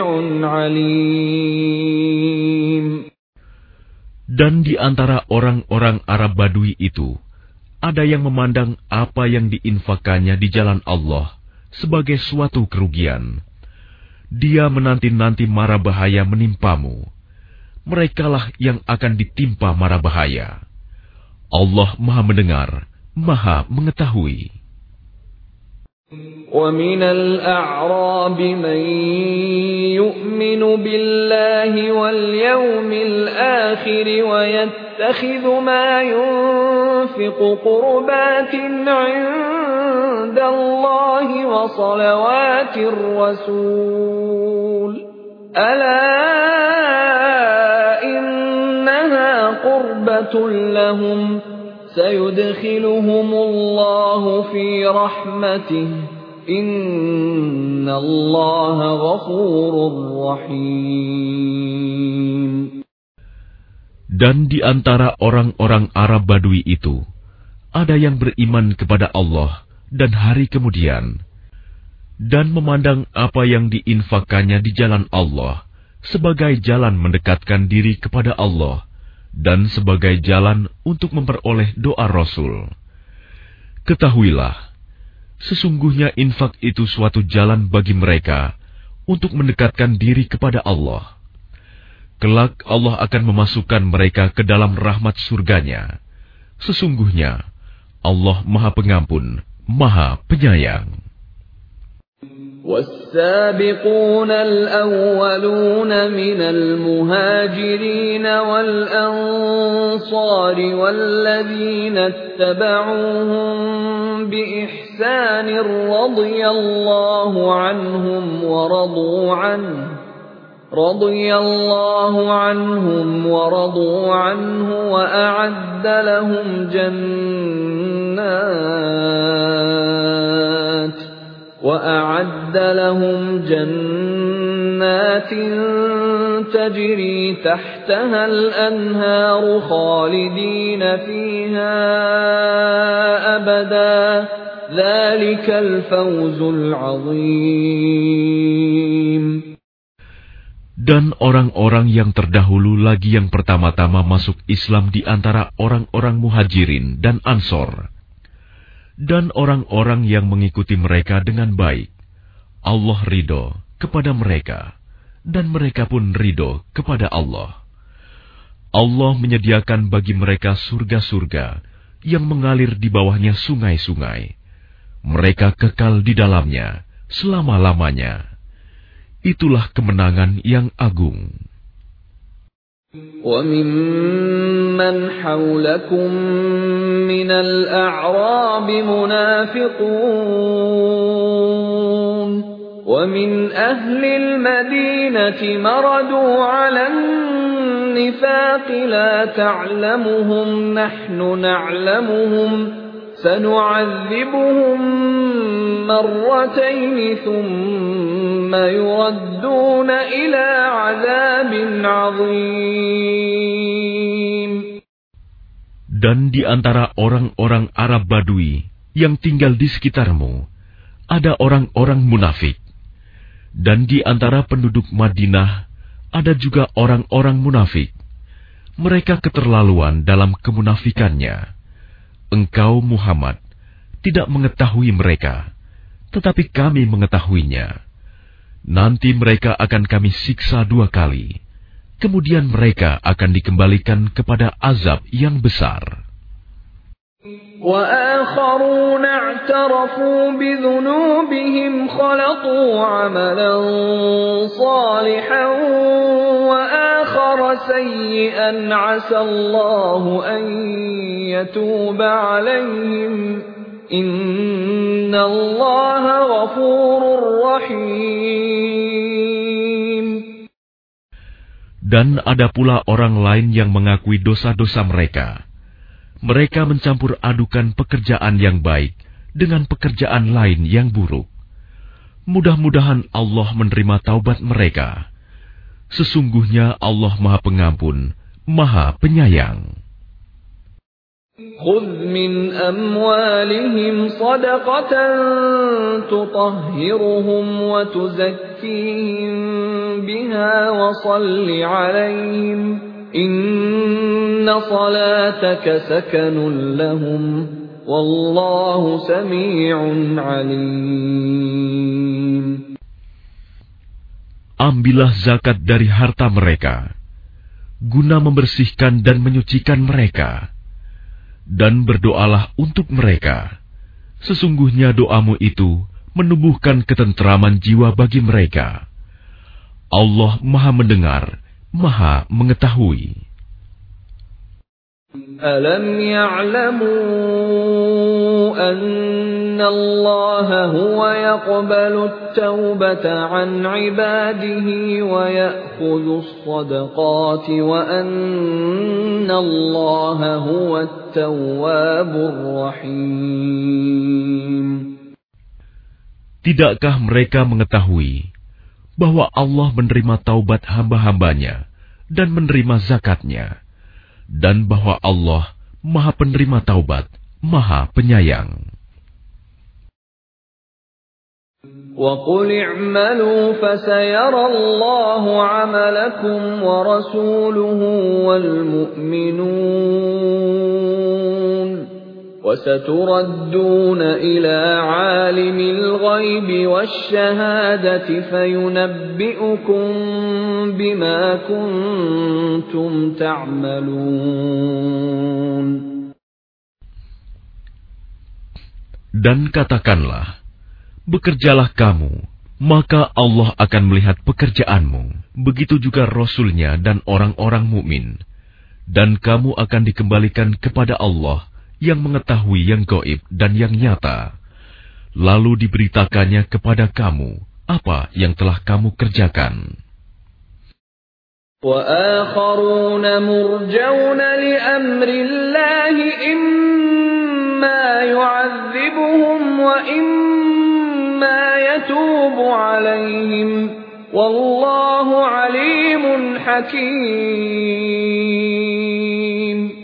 عَلِيمٌ. Dan di antara orang-orang Arab Badui itu, ada yang memandang apa yang diinfakannya di jalan Allah sebagai suatu kerugian. Dia menanti-nanti mara bahaya menimpamu. Merekalah yang akan ditimpa mara bahaya. Allah Maha Mendengar, Maha Mengetahui. وَمِنَ الْأَعْرَابِ مَن يُؤْمِنُ بِاللَّهِ وَالْيَوْمِ الْآخِرِ وَيَتَّخِذُ يتخذ ما ينفق قربات عند الله وصلوات الرسول ألا إنها قربة لهم سيدخلهم الله في رحمته إن الله غفور رحيم. Dan di antara orang-orang Arab Badui itu, ada yang beriman kepada Allah dan hari kemudian, dan memandang apa yang diinfakkannya di jalan Allah sebagai jalan mendekatkan diri kepada Allah, dan sebagai jalan untuk memperoleh doa Rasul. Ketahuilah, sesungguhnya infak itu suatu jalan bagi mereka untuk mendekatkan diri kepada Allah. Kelak Allah akan memasukkan mereka ke dalam rahmat surganya. Sesungguhnya Allah Maha Pengampun, Maha Penyayang. والسابقون الأولون من المهاجرين والأنصار والذين اتبعوهم بإحسان رضي الله عنهم ورضوا عنه رضي الله عنهم ورضوا عنه وأعد لهم جنات وأعد لهم جنات تجري تحتها الأنهار خالدين فيها أبدا ذلك الفوز العظيم. Dan orang-orang yang terdahulu lagi yang pertama-tama masuk Islam di antara orang-orang Muhajirin dan Ansor, dan orang-orang yang mengikuti mereka dengan baik, Allah ridho kepada mereka, dan mereka pun ridho kepada Allah. Allah menyediakan bagi mereka surga-surga yang mengalir di bawahnya sungai-sungai. Mereka kekal di dalamnya selama-lamanya. Itulah kemenangan yang agung. وَمِمَّنْ حَوْلَكُمْ مِنَ الْأَعْرَابِ مُنَافِقُونَ وَمِنْ أَهْلِ الْمَدِينَةِ مَرَدُوا عَلَى النِّفَاقِ لَا تَعْلَمُهُمْ نَحْنُ نَعْلَمُهُمْ سَنُعَذِّبُهُمْ مرتين ثم يردون إلى عذاب عظيم. Dan di antara orang-orang Arab Badui yang tinggal di sekitarmu, ada orang-orang munafik. Dan di antara penduduk Madinah, ada juga orang-orang munafik. Mereka keterlaluan dalam kemunafikannya. Engkau Muhammad tidak mengetahui mereka, tetapi kami mengetahuinya. Nanti mereka akan kami siksa dua kali. Kemudian mereka akan dikembalikan kepada azab yang besar. وَآخَرُونَ اعْتَرَفُوا بِذُنُوبِهِمْ خَلَطُوا عَمَلًا صَالِحًا وَآخَرَ سَيِّئًا عَسَى اللَّهُ أَن يَتُوبَ عَلَيْهِمْ إِنَّ اللَّهَ غَفُورٌ رَّحِيمٌ. Dan ada pula orang lain yang mengakui dosa-dosa mereka. Mereka mencampur adukan pekerjaan yang baik dengan pekerjaan lain yang buruk. Mudah-mudahan Allah menerima taubat mereka. Sesungguhnya Allah Maha Pengampun, Maha Penyayang. خذ من أموالهم صدقة تطهرهم وتزكيهم بها وصل عليهم إن صلاتك سكن لهم والله سميع عليم. Ambillah zakat dari harta mereka, guna membersihkan dan menyucikan mereka. Dan berdoalah untuk mereka. Sesungguhnya doamu itu menumbuhkan ketenteraman jiwa bagi mereka. Allah Maha Mendengar, Maha Mengetahui. ألم يعلموا أن الله هو يقبل التوبة عن عباده ويأخذ الصدقات وأن الله هو التواب الرحيم. Tidakkah mereka mengetahui bahwa Allah menerima taubat hamba-hambanya dan menerima zakatnya, dan bahwa Allah Maha Penerima Taubat, Maha Penyayang. وَقُلِ اعْمَلُوا فَسَيَرَى اللَّهُ عَمَلَكُمْ وَرَسُولُهُ وَالْمُؤْمِنُونَ وَسَتُرَدُّونَ إِلَى عَالِمِ الْغَيْبِ وَالشَّهَادَةِ فَيُنَبِّئُكُم بِمَا كُنتُمْ تَعْمَلُونَ. Dan katakanlah, bekerjalah kamu, maka Allah akan melihat pekerjaanmu. Begitu juga Rasul-Nya dan orang-orang mukmin. Dan kamu akan dikembalikan kepada Allah yang mengetahui yang gaib dan yang nyata. Lalu diberitakannya kepada kamu apa yang telah kamu kerjakan. وَآخَرُونَ مُرْجَوْنَ لِأَمْرِ اللَّهِ إِمَّا يُعَذِّبُهُمْ وَإِمَّا يَتُوبُ عَلَيْهِمْ وَاللَّهُ عَلِيمٌ حَكِيمٌ.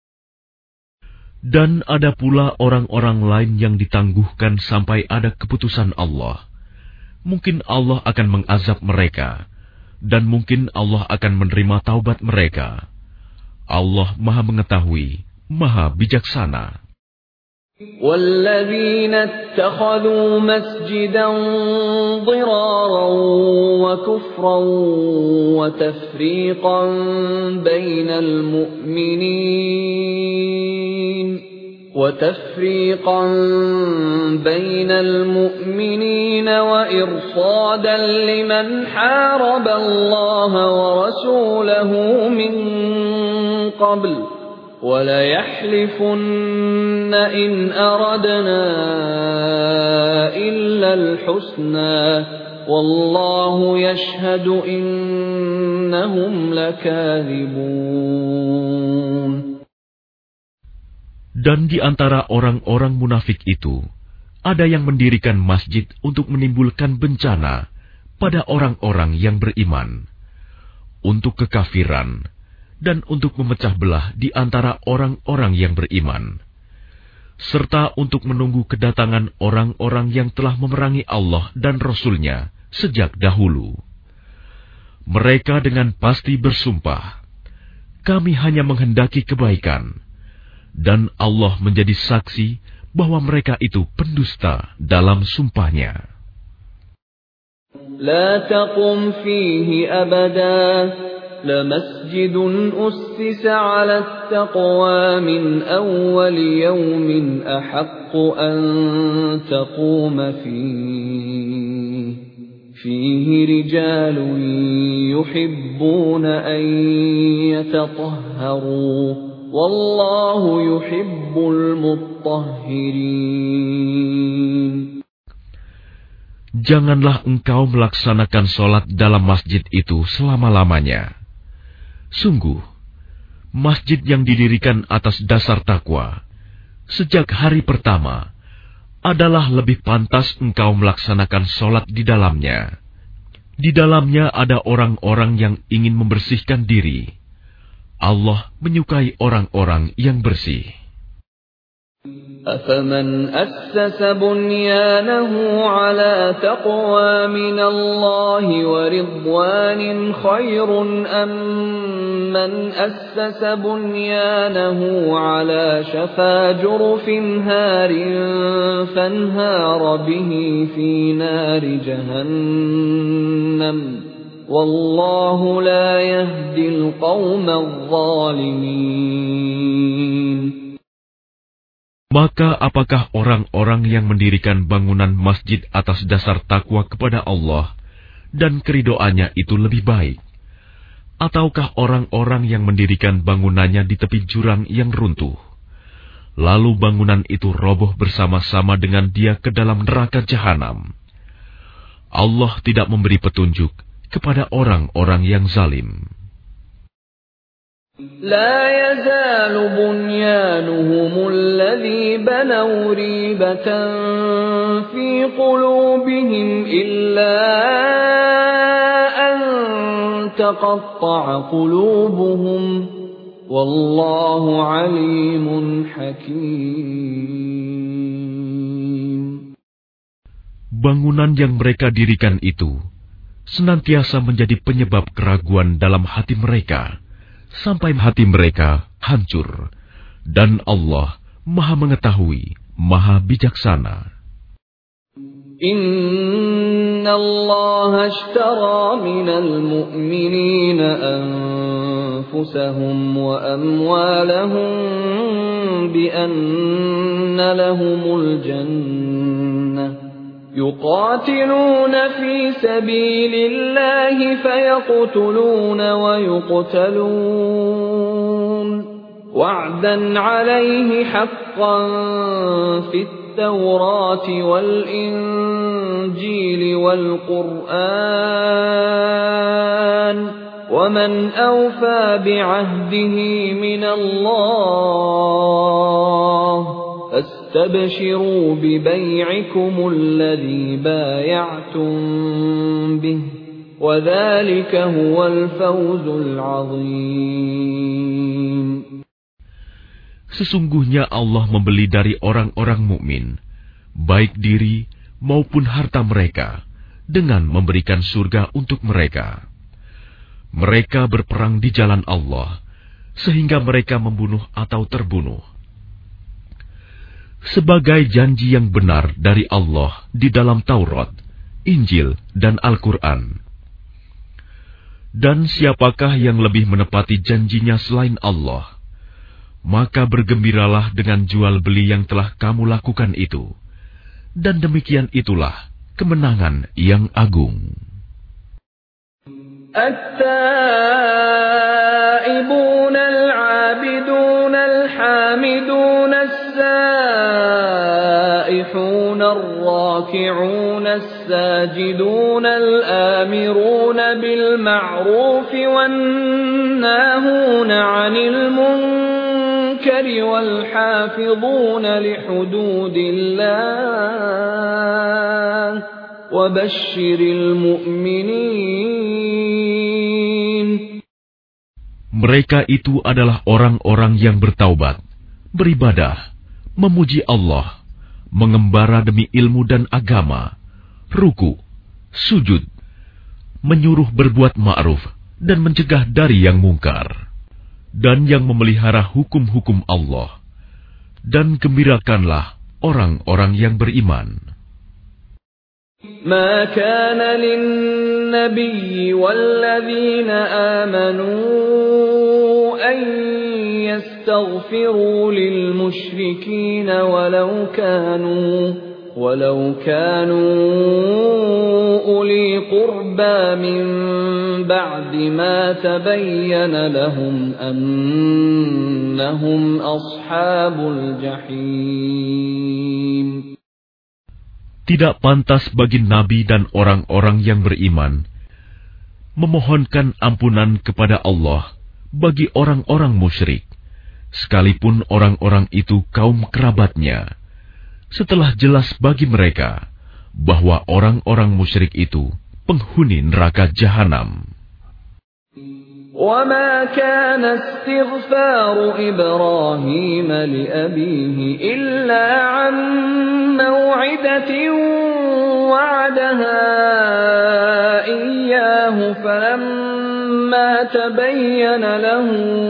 Dan ada pula orang-orang lain yang ditangguhkan sampai ada keputusan Allah. Mungkin Allah akan mengazab mereka, dan mungkin Allah akan menerima taubat mereka. Allah Maha Mengetahui, Maha Bijaksana. وَالَّذِينَ اتَّخَذُوا مَسْجِدًا ضِرَارًا وَكُفْرًا وَتَفْرِيقًا بَيْنَ الْمُؤْمِنِينَ وَتَفْرِيقًا بَيْنَ الْمُؤْمِنِينَ وَإِرْصَادًا لِمَنْ حَارَبَ اللَّهَ وَرَسُولَهُ مِنْ قَبْلُ وَلَيَحْلِفُنَّ إِنْ أَرَدْنَا إِلَّا الْحُسْنَى وَاللَّهُ يَشْهَدُ إِنَّهُمْ لَكَاذِبُونَ. Dan di antara orang-orang munafik itu, ada yang mendirikan masjid untuk menimbulkan bencana pada orang-orang yang beriman, untuk kekafiran, dan untuk memecah belah di antara orang-orang yang beriman, serta untuk menunggu kedatangan orang-orang yang telah memerangi Allah dan Rasul-Nya sejak dahulu. Mereka dengan pasti bersumpah, kami hanya menghendaki kebaikan, dan Allah menjadi saksi bahwa mereka itu pendusta dalam sumpahnya. La taqum fihi abada, لمسجد أسس على التقوى من أول يوم أحق أن تقوم فيه فيه رجال يحبون أن يتطهروا والله يحب المطهرين. Janganlah engkau melaksanakan sholat dalam masjid itu selama-lamanya. Sungguh, masjid yang didirikan atas dasar takwa sejak hari pertama adalah lebih pantas engkau melaksanakan sholat di dalamnya. Di dalamnya ada orang-orang yang ingin membersihkan diri. Allah menyukai orang-orang yang bersih. أَفَمَنْ أَسَّسَ بُنْيَانَهُ عَلَى تَقْوَى مِنَ اللَّهِ وَرِضْوَانٍ خَيْرٌ أَمْ مَنْ أَسَّسَ بُنْيَانَهُ عَلَى شَفَا جُرُفٍ هَارٍ فَانْهَارَ بِهِ فِي نَارِ جَهَنَّمَ وَاللَّهُ لَا يَهْدِي الْقَوْمَ الظَّالِمِينَ. Maka apakah orang-orang yang mendirikan bangunan masjid atas dasar takwa kepada Allah dan keridoannya itu lebih baik, Ataukah orang-orang yang mendirikan bangunannya di tepi jurang yang runtuh, lalu bangunan itu roboh bersama-sama dengan dia ke dalam neraka jahanam? Allah tidak memberi petunjuk kepada orang-orang yang zalim. لا يزال بنيانهم الذي بنوا ريبة في قلوبهم إلا أن تقطع قلوبهم والله عليم حكيم. Bangunan yang mereka dirikan itu senantiasa menjadi penyebab keraguan dalam hati mereka, sampai hati mereka hancur, dan Allah Maha Mengetahui, Maha Bijaksana. Inna Allah ashtara minal mu'minina anfusahum wa amwalahum bi anna lahumul jannah. يقاتلون في سبيل الله فيقتلون ويقتلون وعدا عليه حقا في التوراة والإنجيل والقرآن ومن أوفى بعهده من الله فاستبشروا ببيعكم الذي بايعتم به وذلك هو الفوز العظيم. Sesungguhnya Allah membeli dari orang-orang mukmin, baik diri maupun harta mereka, dengan memberikan surga untuk mereka. Mereka berperang di jalan Allah, sehingga mereka membunuh atau terbunuh. Sebagai janji yang benar dari Allah di dalam Taurat, Injil, dan Al-Quran. Dan siapakah yang lebih menepati janjinya selain Allah? Maka bergembiralah dengan jual beli yang telah kamu lakukan itu. Dan demikian itulah kemenangan yang agung. التائبون العابدون الحامدون السائحون الراكعون الساجدون الآمرون بالمعروف والناهون عن المنكر والحافظون لحدود الله وبشر المؤمنين. Mereka itu adalah orang-orang yang bertaubat, beribadah, memuji Allah, mengembara demi ilmu dan agama, ruku, sujud, menyuruh berbuat ma'ruf dan mencegah dari yang mungkar, dan yang memelihara hukum-hukum Allah. Dan gembirakanlah orang-orang yang beriman. ما كان للنبي والذين آمنوا أن يستغفروا للمشركين ولو كانوا ولو كانوا أولي قربى من بعد ما تبين لهم أنهم أصحاب الجحيم. Tidak pantas bagi Nabi dan orang-orang yang beriman memohonkan ampunan kepada Allah bagi orang-orang musyrik, sekalipun orang-orang itu kaum kerabatnya, setelah jelas bagi mereka bahwa orang-orang musyrik itu penghuni neraka jahanam. وَمَا كَانَ اسْتِغْفَارُ إِبْرَاهِيمَ لِأَبِيهِ إِلَّا عَن مَّوْعِدَةٍ وَعَدَهَا إِيَّاهُ فَلَمَّا تَبَيَّنَ لَهُ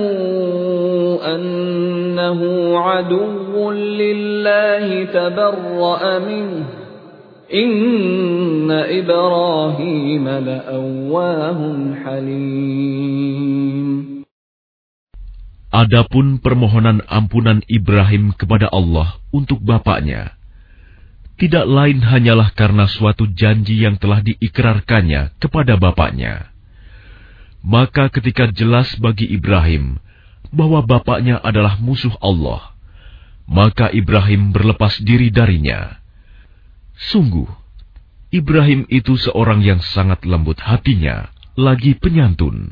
أَنَّهُ عَدُوٌّ لِّلَّهِ تَبَرَّأَ مِنْهُ Inna Ibrahim la'awwahun halim. Adapun permohonan ampunan Ibrahim kepada Allah untuk bapaknya, tidak lain hanyalah karena suatu janji yang telah diikrarkannya kepada bapaknya. Maka ketika jelas bagi Ibrahim bahwa bapaknya adalah musuh Allah, maka Ibrahim berlepas diri darinya. Sungguh, Ibrahim itu seorang yang sangat lembut hatinya, lagi penyantun.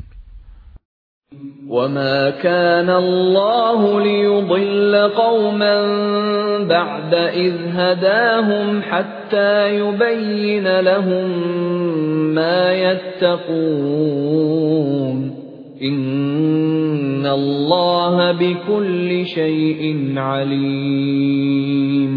وَمَا كَانَ اللَّهُ لِيُضِلَّ قَوْمًا بَعْدَ إِذْ هَدَاهُمْ حَتَّى يُبَيِّنَ لَهُم مَّا يَتَّقُونَ إِنَّ اللَّهَ بِكُلِّ شَيْءٍ عَلِيمٌ.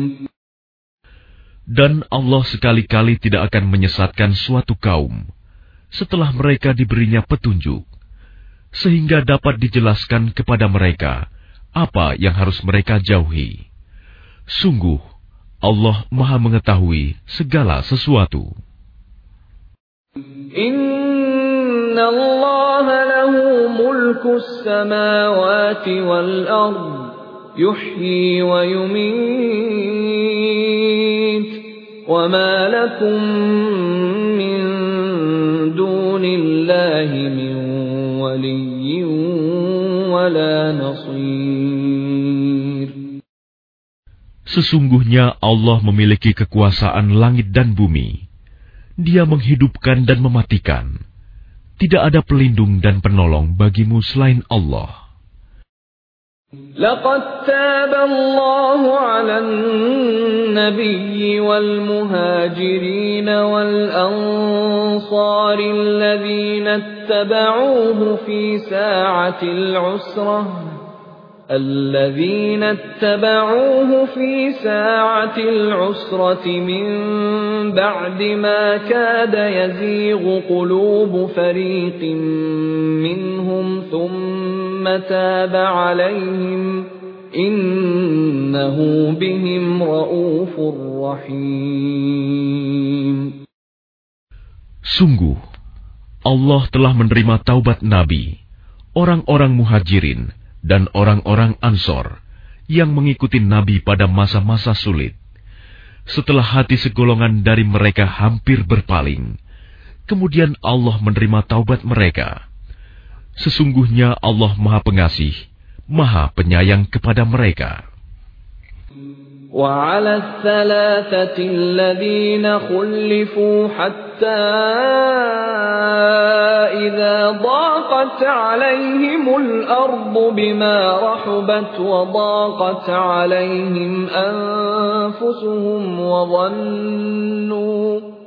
Dan Allah sekali-kali tidak akan menyesatkan suatu kaum setelah mereka diberinya petunjuk, sehingga dapat dijelaskan kepada mereka apa yang harus mereka jauhi. Sungguh, Allah Maha Mengetahui segala sesuatu. Inna Allah lahu mulkus samawati wal ard, yuhyi wa yumit, wa ma lakum min dunillahi min waliyyin wala nasir. Sesungguhnya Allah memiliki kekuasaan langit dan bumi. Dia menghidupkan dan mematikan. Tidak ada pelindung dan penolong bagimu selain Allah. لقد تاب الله على النبي والمهاجرين والأنصار الذين اتبعوه في ساعة العسرة الذين اتبعوه في ساعة العسرة من بعد ما كاد يزيغ قلوب فريق منهم ثم تاب عليهم إنه بهم رؤوف رحيم. Sungguh, Allah telah menerima taubat Nabi, orang-orang muhajirin, dan orang-orang Ansor yang mengikuti Nabi pada masa-masa sulit. Setelah hati segolongan dari mereka hampir berpaling, kemudian Allah menerima taubat mereka. Sesungguhnya Allah Maha Pengasih, Maha Penyayang kepada mereka. وعلى الثلاثة الذين خلفوا حتى إذا ضاقت عليهم الأرض بما رحبت وضاقت عليهم أنفسهم وظنوا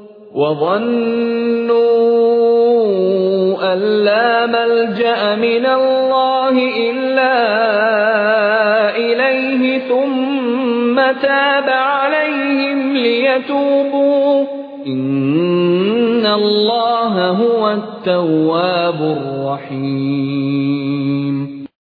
وظنوا أن لا ملجأ من الله إلا إليه ثم تاب عليهم ليتوبوا إن الله هو التواب الرحيم.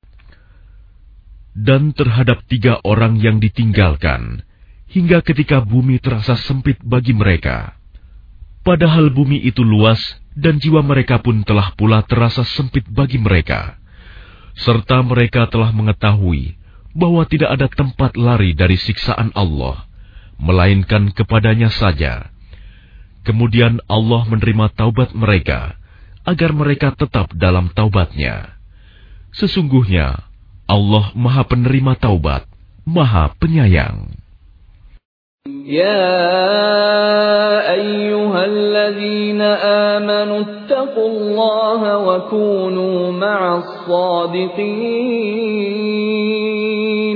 Dan terhadap tiga orang yang ditinggalkan, hingga ketika bumi terasa sempit bagi mereka. Padahal bumi itu luas, dan jiwa mereka pun telah pula terasa sempit bagi mereka. Serta mereka telah mengetahui bahwa tidak ada tempat lari dari siksaan Allah, melainkan kepadanya saja. Kemudian Allah menerima taubat mereka, agar mereka tetap dalam taubatnya. Sesungguhnya Allah Maha Penerima Taubat, Maha Penyayang. يا أيها الذين آمنوا اتقوا الله وكونوا مع الصادقين.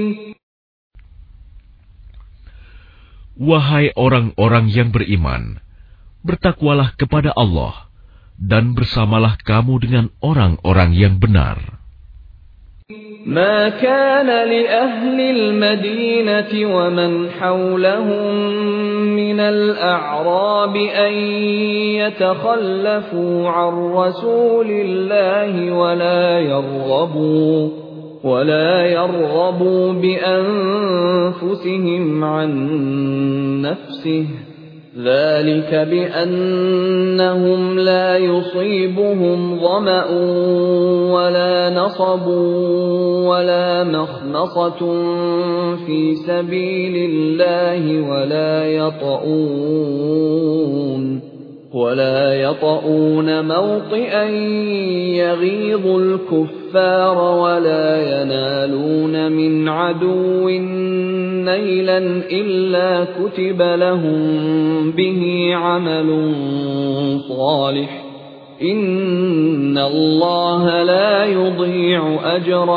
Wahai orang-orang yang beriman, bertakwalah kepada Allah, dan bersamalah kamu dengan orang-orang yang benar. ما كان لأهل المدينة ومن حولهم من الأعراب أن يتخلفوا عن رسول الله ولا يرغبوا ولا يرغبوا بأنفسهم عن نفسه ذلك بأنهم لا يصيبهم ظمأ ولا نصب ولا مخمصة في سبيل الله ولا يطؤون ولا يطؤون موطئا يغيظ الكفار ولا ينالون من عدو نيلا إلا كتب لهم به عمل صالح إن الله لا يضيع أجر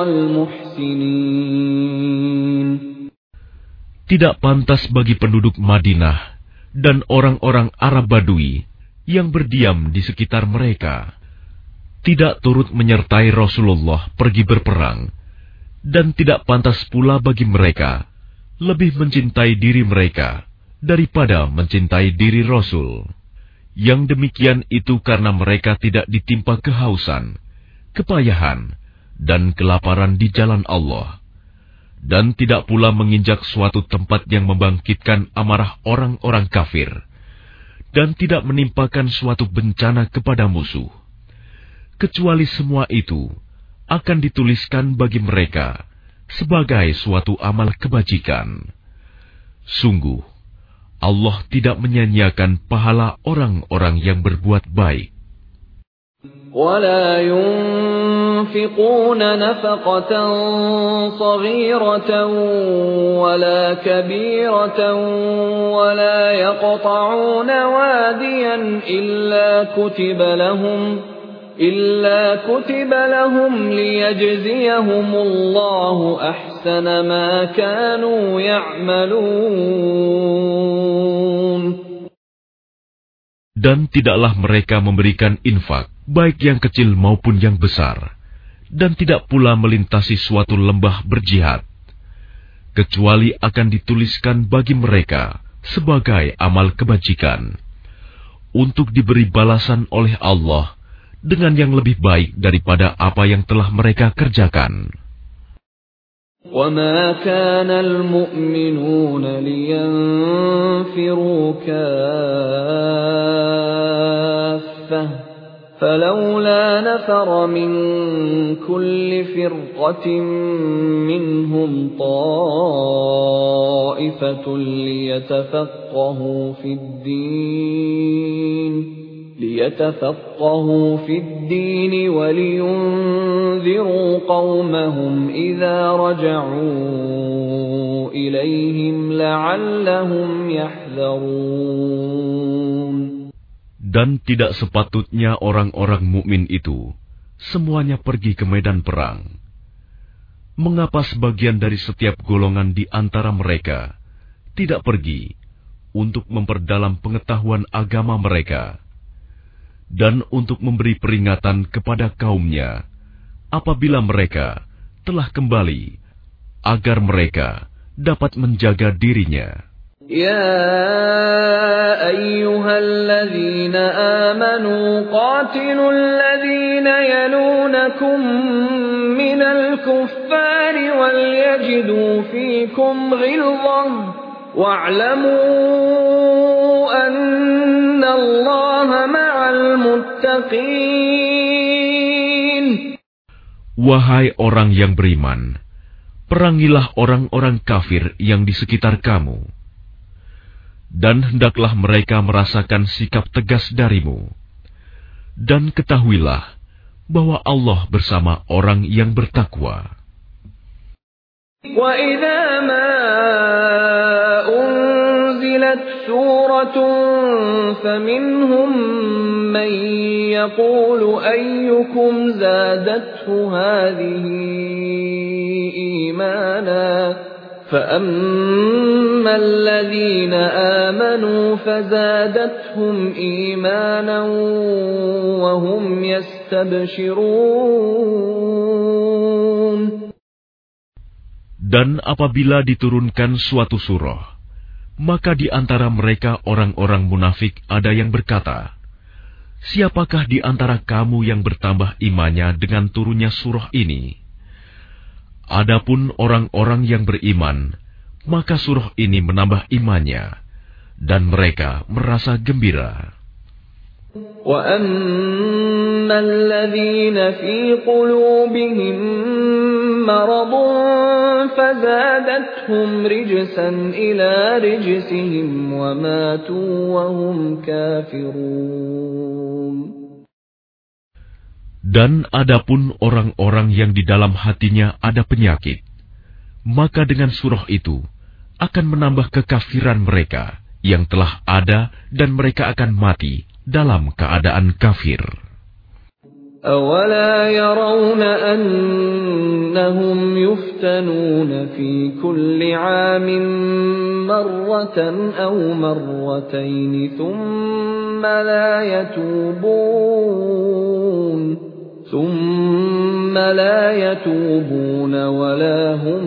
المحسنين. Tidak pantas bagi penduduk Madinah dan orang-orang Arab Badui yang berdiam di sekitar mereka, tidak turut menyertai Rasulullah pergi berperang, dan tidak pantas pula bagi mereka lebih mencintai diri mereka daripada mencintai diri Rasul. Yang demikian itu karena mereka tidak ditimpa kehausan, kepayahan, dan kelaparan di jalan Allah, dan tidak pula menginjak suatu tempat yang membangkitkan amarah orang-orang kafir, dan tidak menimpakan suatu bencana kepada musuh, kecuali semua itu akan dituliskan bagi mereka sebagai suatu amal kebajikan. Sungguh, Allah tidak menyanyiakan pahala orang-orang yang berbuat baik. ولا ينفقون نفقة صغيرة ولا كبيرة ولا يقطعون واديا إلا كتب لهم إلا كتب لهم ليجزيهم الله أحسن ما كانوا يعملون. Dan tidaklah mereka memberikan infak, baik yang kecil maupun yang besar, dan tidak pula melintasi suatu lembah berjihad, kecuali akan dituliskan bagi mereka sebagai amal kebajikan, untuk diberi balasan oleh Allah dengan yang lebih baik daripada apa yang telah mereka kerjakan. وَمَا كَانَ الْمُؤْمِنُونَ لِيَنْفِرُوا كَافَّةً فَلَوْلَا نَفَرَ مِنْ كُلِّ فِرْقَةٍ مِّنْهُمْ طَائِفَةٌ لِيَتَفَقَّهُوا فِي الدِّينِ لِيَتَفَقَّهُوا فِي الدِّينِ وَلِيُنذِرُوا قَوْمَهُمْ إِذَا رَجَعُوا إِلَيْهِمْ لَعَلَّهُمْ يَحْذَرُونَ. Dan tidak sepatutnya orang-orang mukmin itu semuanya pergi ke medan perang. Mengapa sebagian dari setiap golongan di antara mereka tidak pergi untuk memperdalam pengetahuan agama mereka, dan untuk memberi peringatan kepada kaumnya apabila mereka telah kembali, agar mereka dapat menjaga dirinya. يا أيها الذين آمنوا قاتلوا الذين يلونكم من الكفار وليجدوا فيكم غلظة واعلموا أن الله مع المتقين. Wahai orang yang beriman, perangilah orang-orang kafir yang di sekitar kamu, dan hendaklah mereka merasakan sikap tegas darimu. Dan ketahuilah bahwa Allah bersama orang yang bertakwa. وَإِذَا مَا أُنْزِلَتْ سُورَةٌ فَمِنْهُمْ مَنْ يَقُولُ أَيُّكُمْ زَادَتْهُ هَذِهِ إِيمَانًا فَأَمَّا الَّذِينَ آمَنُوا فَزَادَتْهُمْ إِيمَانًا وَهُمْ يَسْتَبْشِرُونَ. Dan apabila diturunkan suatu surah, maka di antara mereka orang-orang munafik ada yang berkata, "Siapakah di antara kamu yang bertambah imannya dengan turunnya surah ini?" Adapun orang-orang yang beriman, maka surah ini menambah imannya, dan mereka merasa gembira. وَأَمَّا الَّذِينَ فِي قُلُوبِهِم مرض فزادتهم رجسا إلى رجسهم وماتوا وهم كافرون. Dan adapun orang-orang yang di dalam hatinya ada penyakit, maka dengan surah itu akan menambah kekafiran mereka yang telah ada dan mereka akan mati dalam keadaan kafir. أَوَلَا يَرَوْنَ أَنَّهُمْ يُفْتَنُونَ فِي كُلِّ عَامٍ مَرَّةً أَوْ مَرَّتَيْنِ ثُمَّ لَا يَتُوبُونَ ثُمَّ لَا يَتُوبُونَ وَلَا هُمْ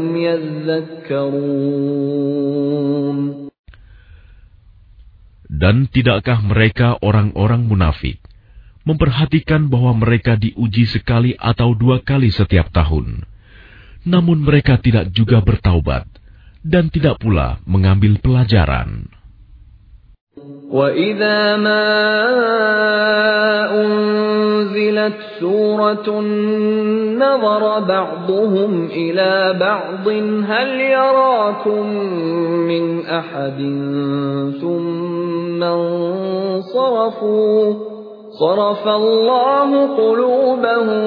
يَذَّكَّرُونَ. Dan tidakkah mereka orang-orang munafik memperhatikan bahwa mereka diuji sekali atau dua kali setiap tahun, namun mereka tidak juga bertaubat dan tidak pula mengambil pelajaran. وَإِذَا مَا أُنْزِلَتْ سُورَةٌ نَظَرَ بَعْضُهُمْ إِلَى بَعْضٍ هَلْ يَرَاكُمْ مِنْ أَحَدٍ ثُمَّ انصَرَفُوا صرف الله قلوبهم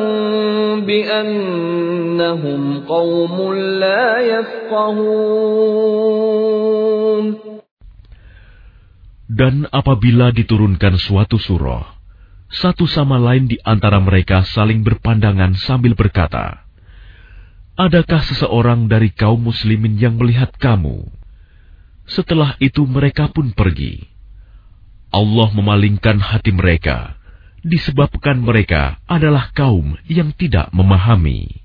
بأنهم قوم لا يفقهون. Dan apabila diturunkan suatu surah, satu sama lain di antara mereka saling berpandangan sambil berkata, "Adakah seseorang dari kaum muslimin yang melihat kamu?" Setelah itu mereka pun pergi. Allah memalingkan hati mereka, disebabkan mereka adalah kaum yang tidak memahami.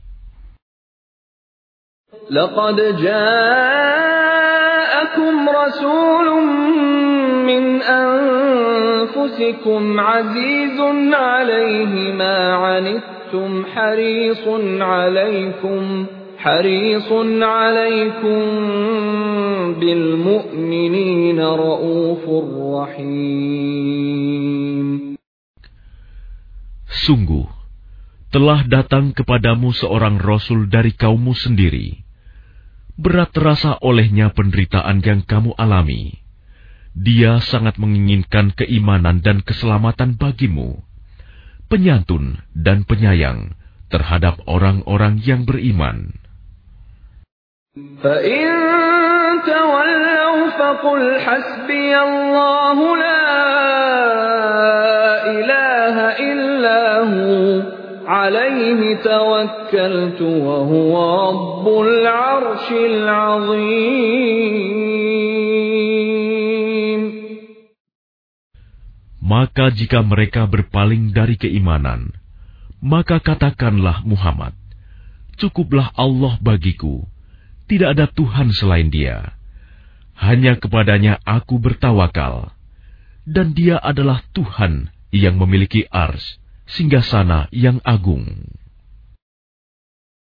لَقَدْ جَاءَكُمْ رَسُولٌ مِّنْ أَنفُسِكُمْ عَزِيزٌ عَلَيْهِ مَا عَنِتُّمْ حَرِيصٌ عَلَيْكُمْ حَرِيصٌ عَلَيْكُمْ بِالْمُؤْمِنِينَ رَءُوفٌ رَحِيمٌ. Sungguh, telah datang kepadamu seorang Rasul dari kaummu sendiri. Berat terasa olehnya penderitaan yang kamu alami. Dia sangat menginginkan keimanan dan keselamatan bagimu, penyantun dan penyayang terhadap orang-orang yang beriman. فَإِن تَوَلَّوْا فَقُلْ حَسْبِيَ اللَّهُ لَا إِلَٰهَ إِلَّا هُوَ عَلَيْهِ تَوَكَّلْتُ وَهُوَ رَبُّ الْعَرْشِ الْعَظِيمِ. Maka jika mereka berpaling dari keimanan, maka katakanlah Muhammad, cukuplah Allah bagiku, tidak ada Tuhan selain Dia. Hanya kepadanya aku bertawakal, dan Dia adalah Tuhan yang memiliki ars, singgasana yang agung.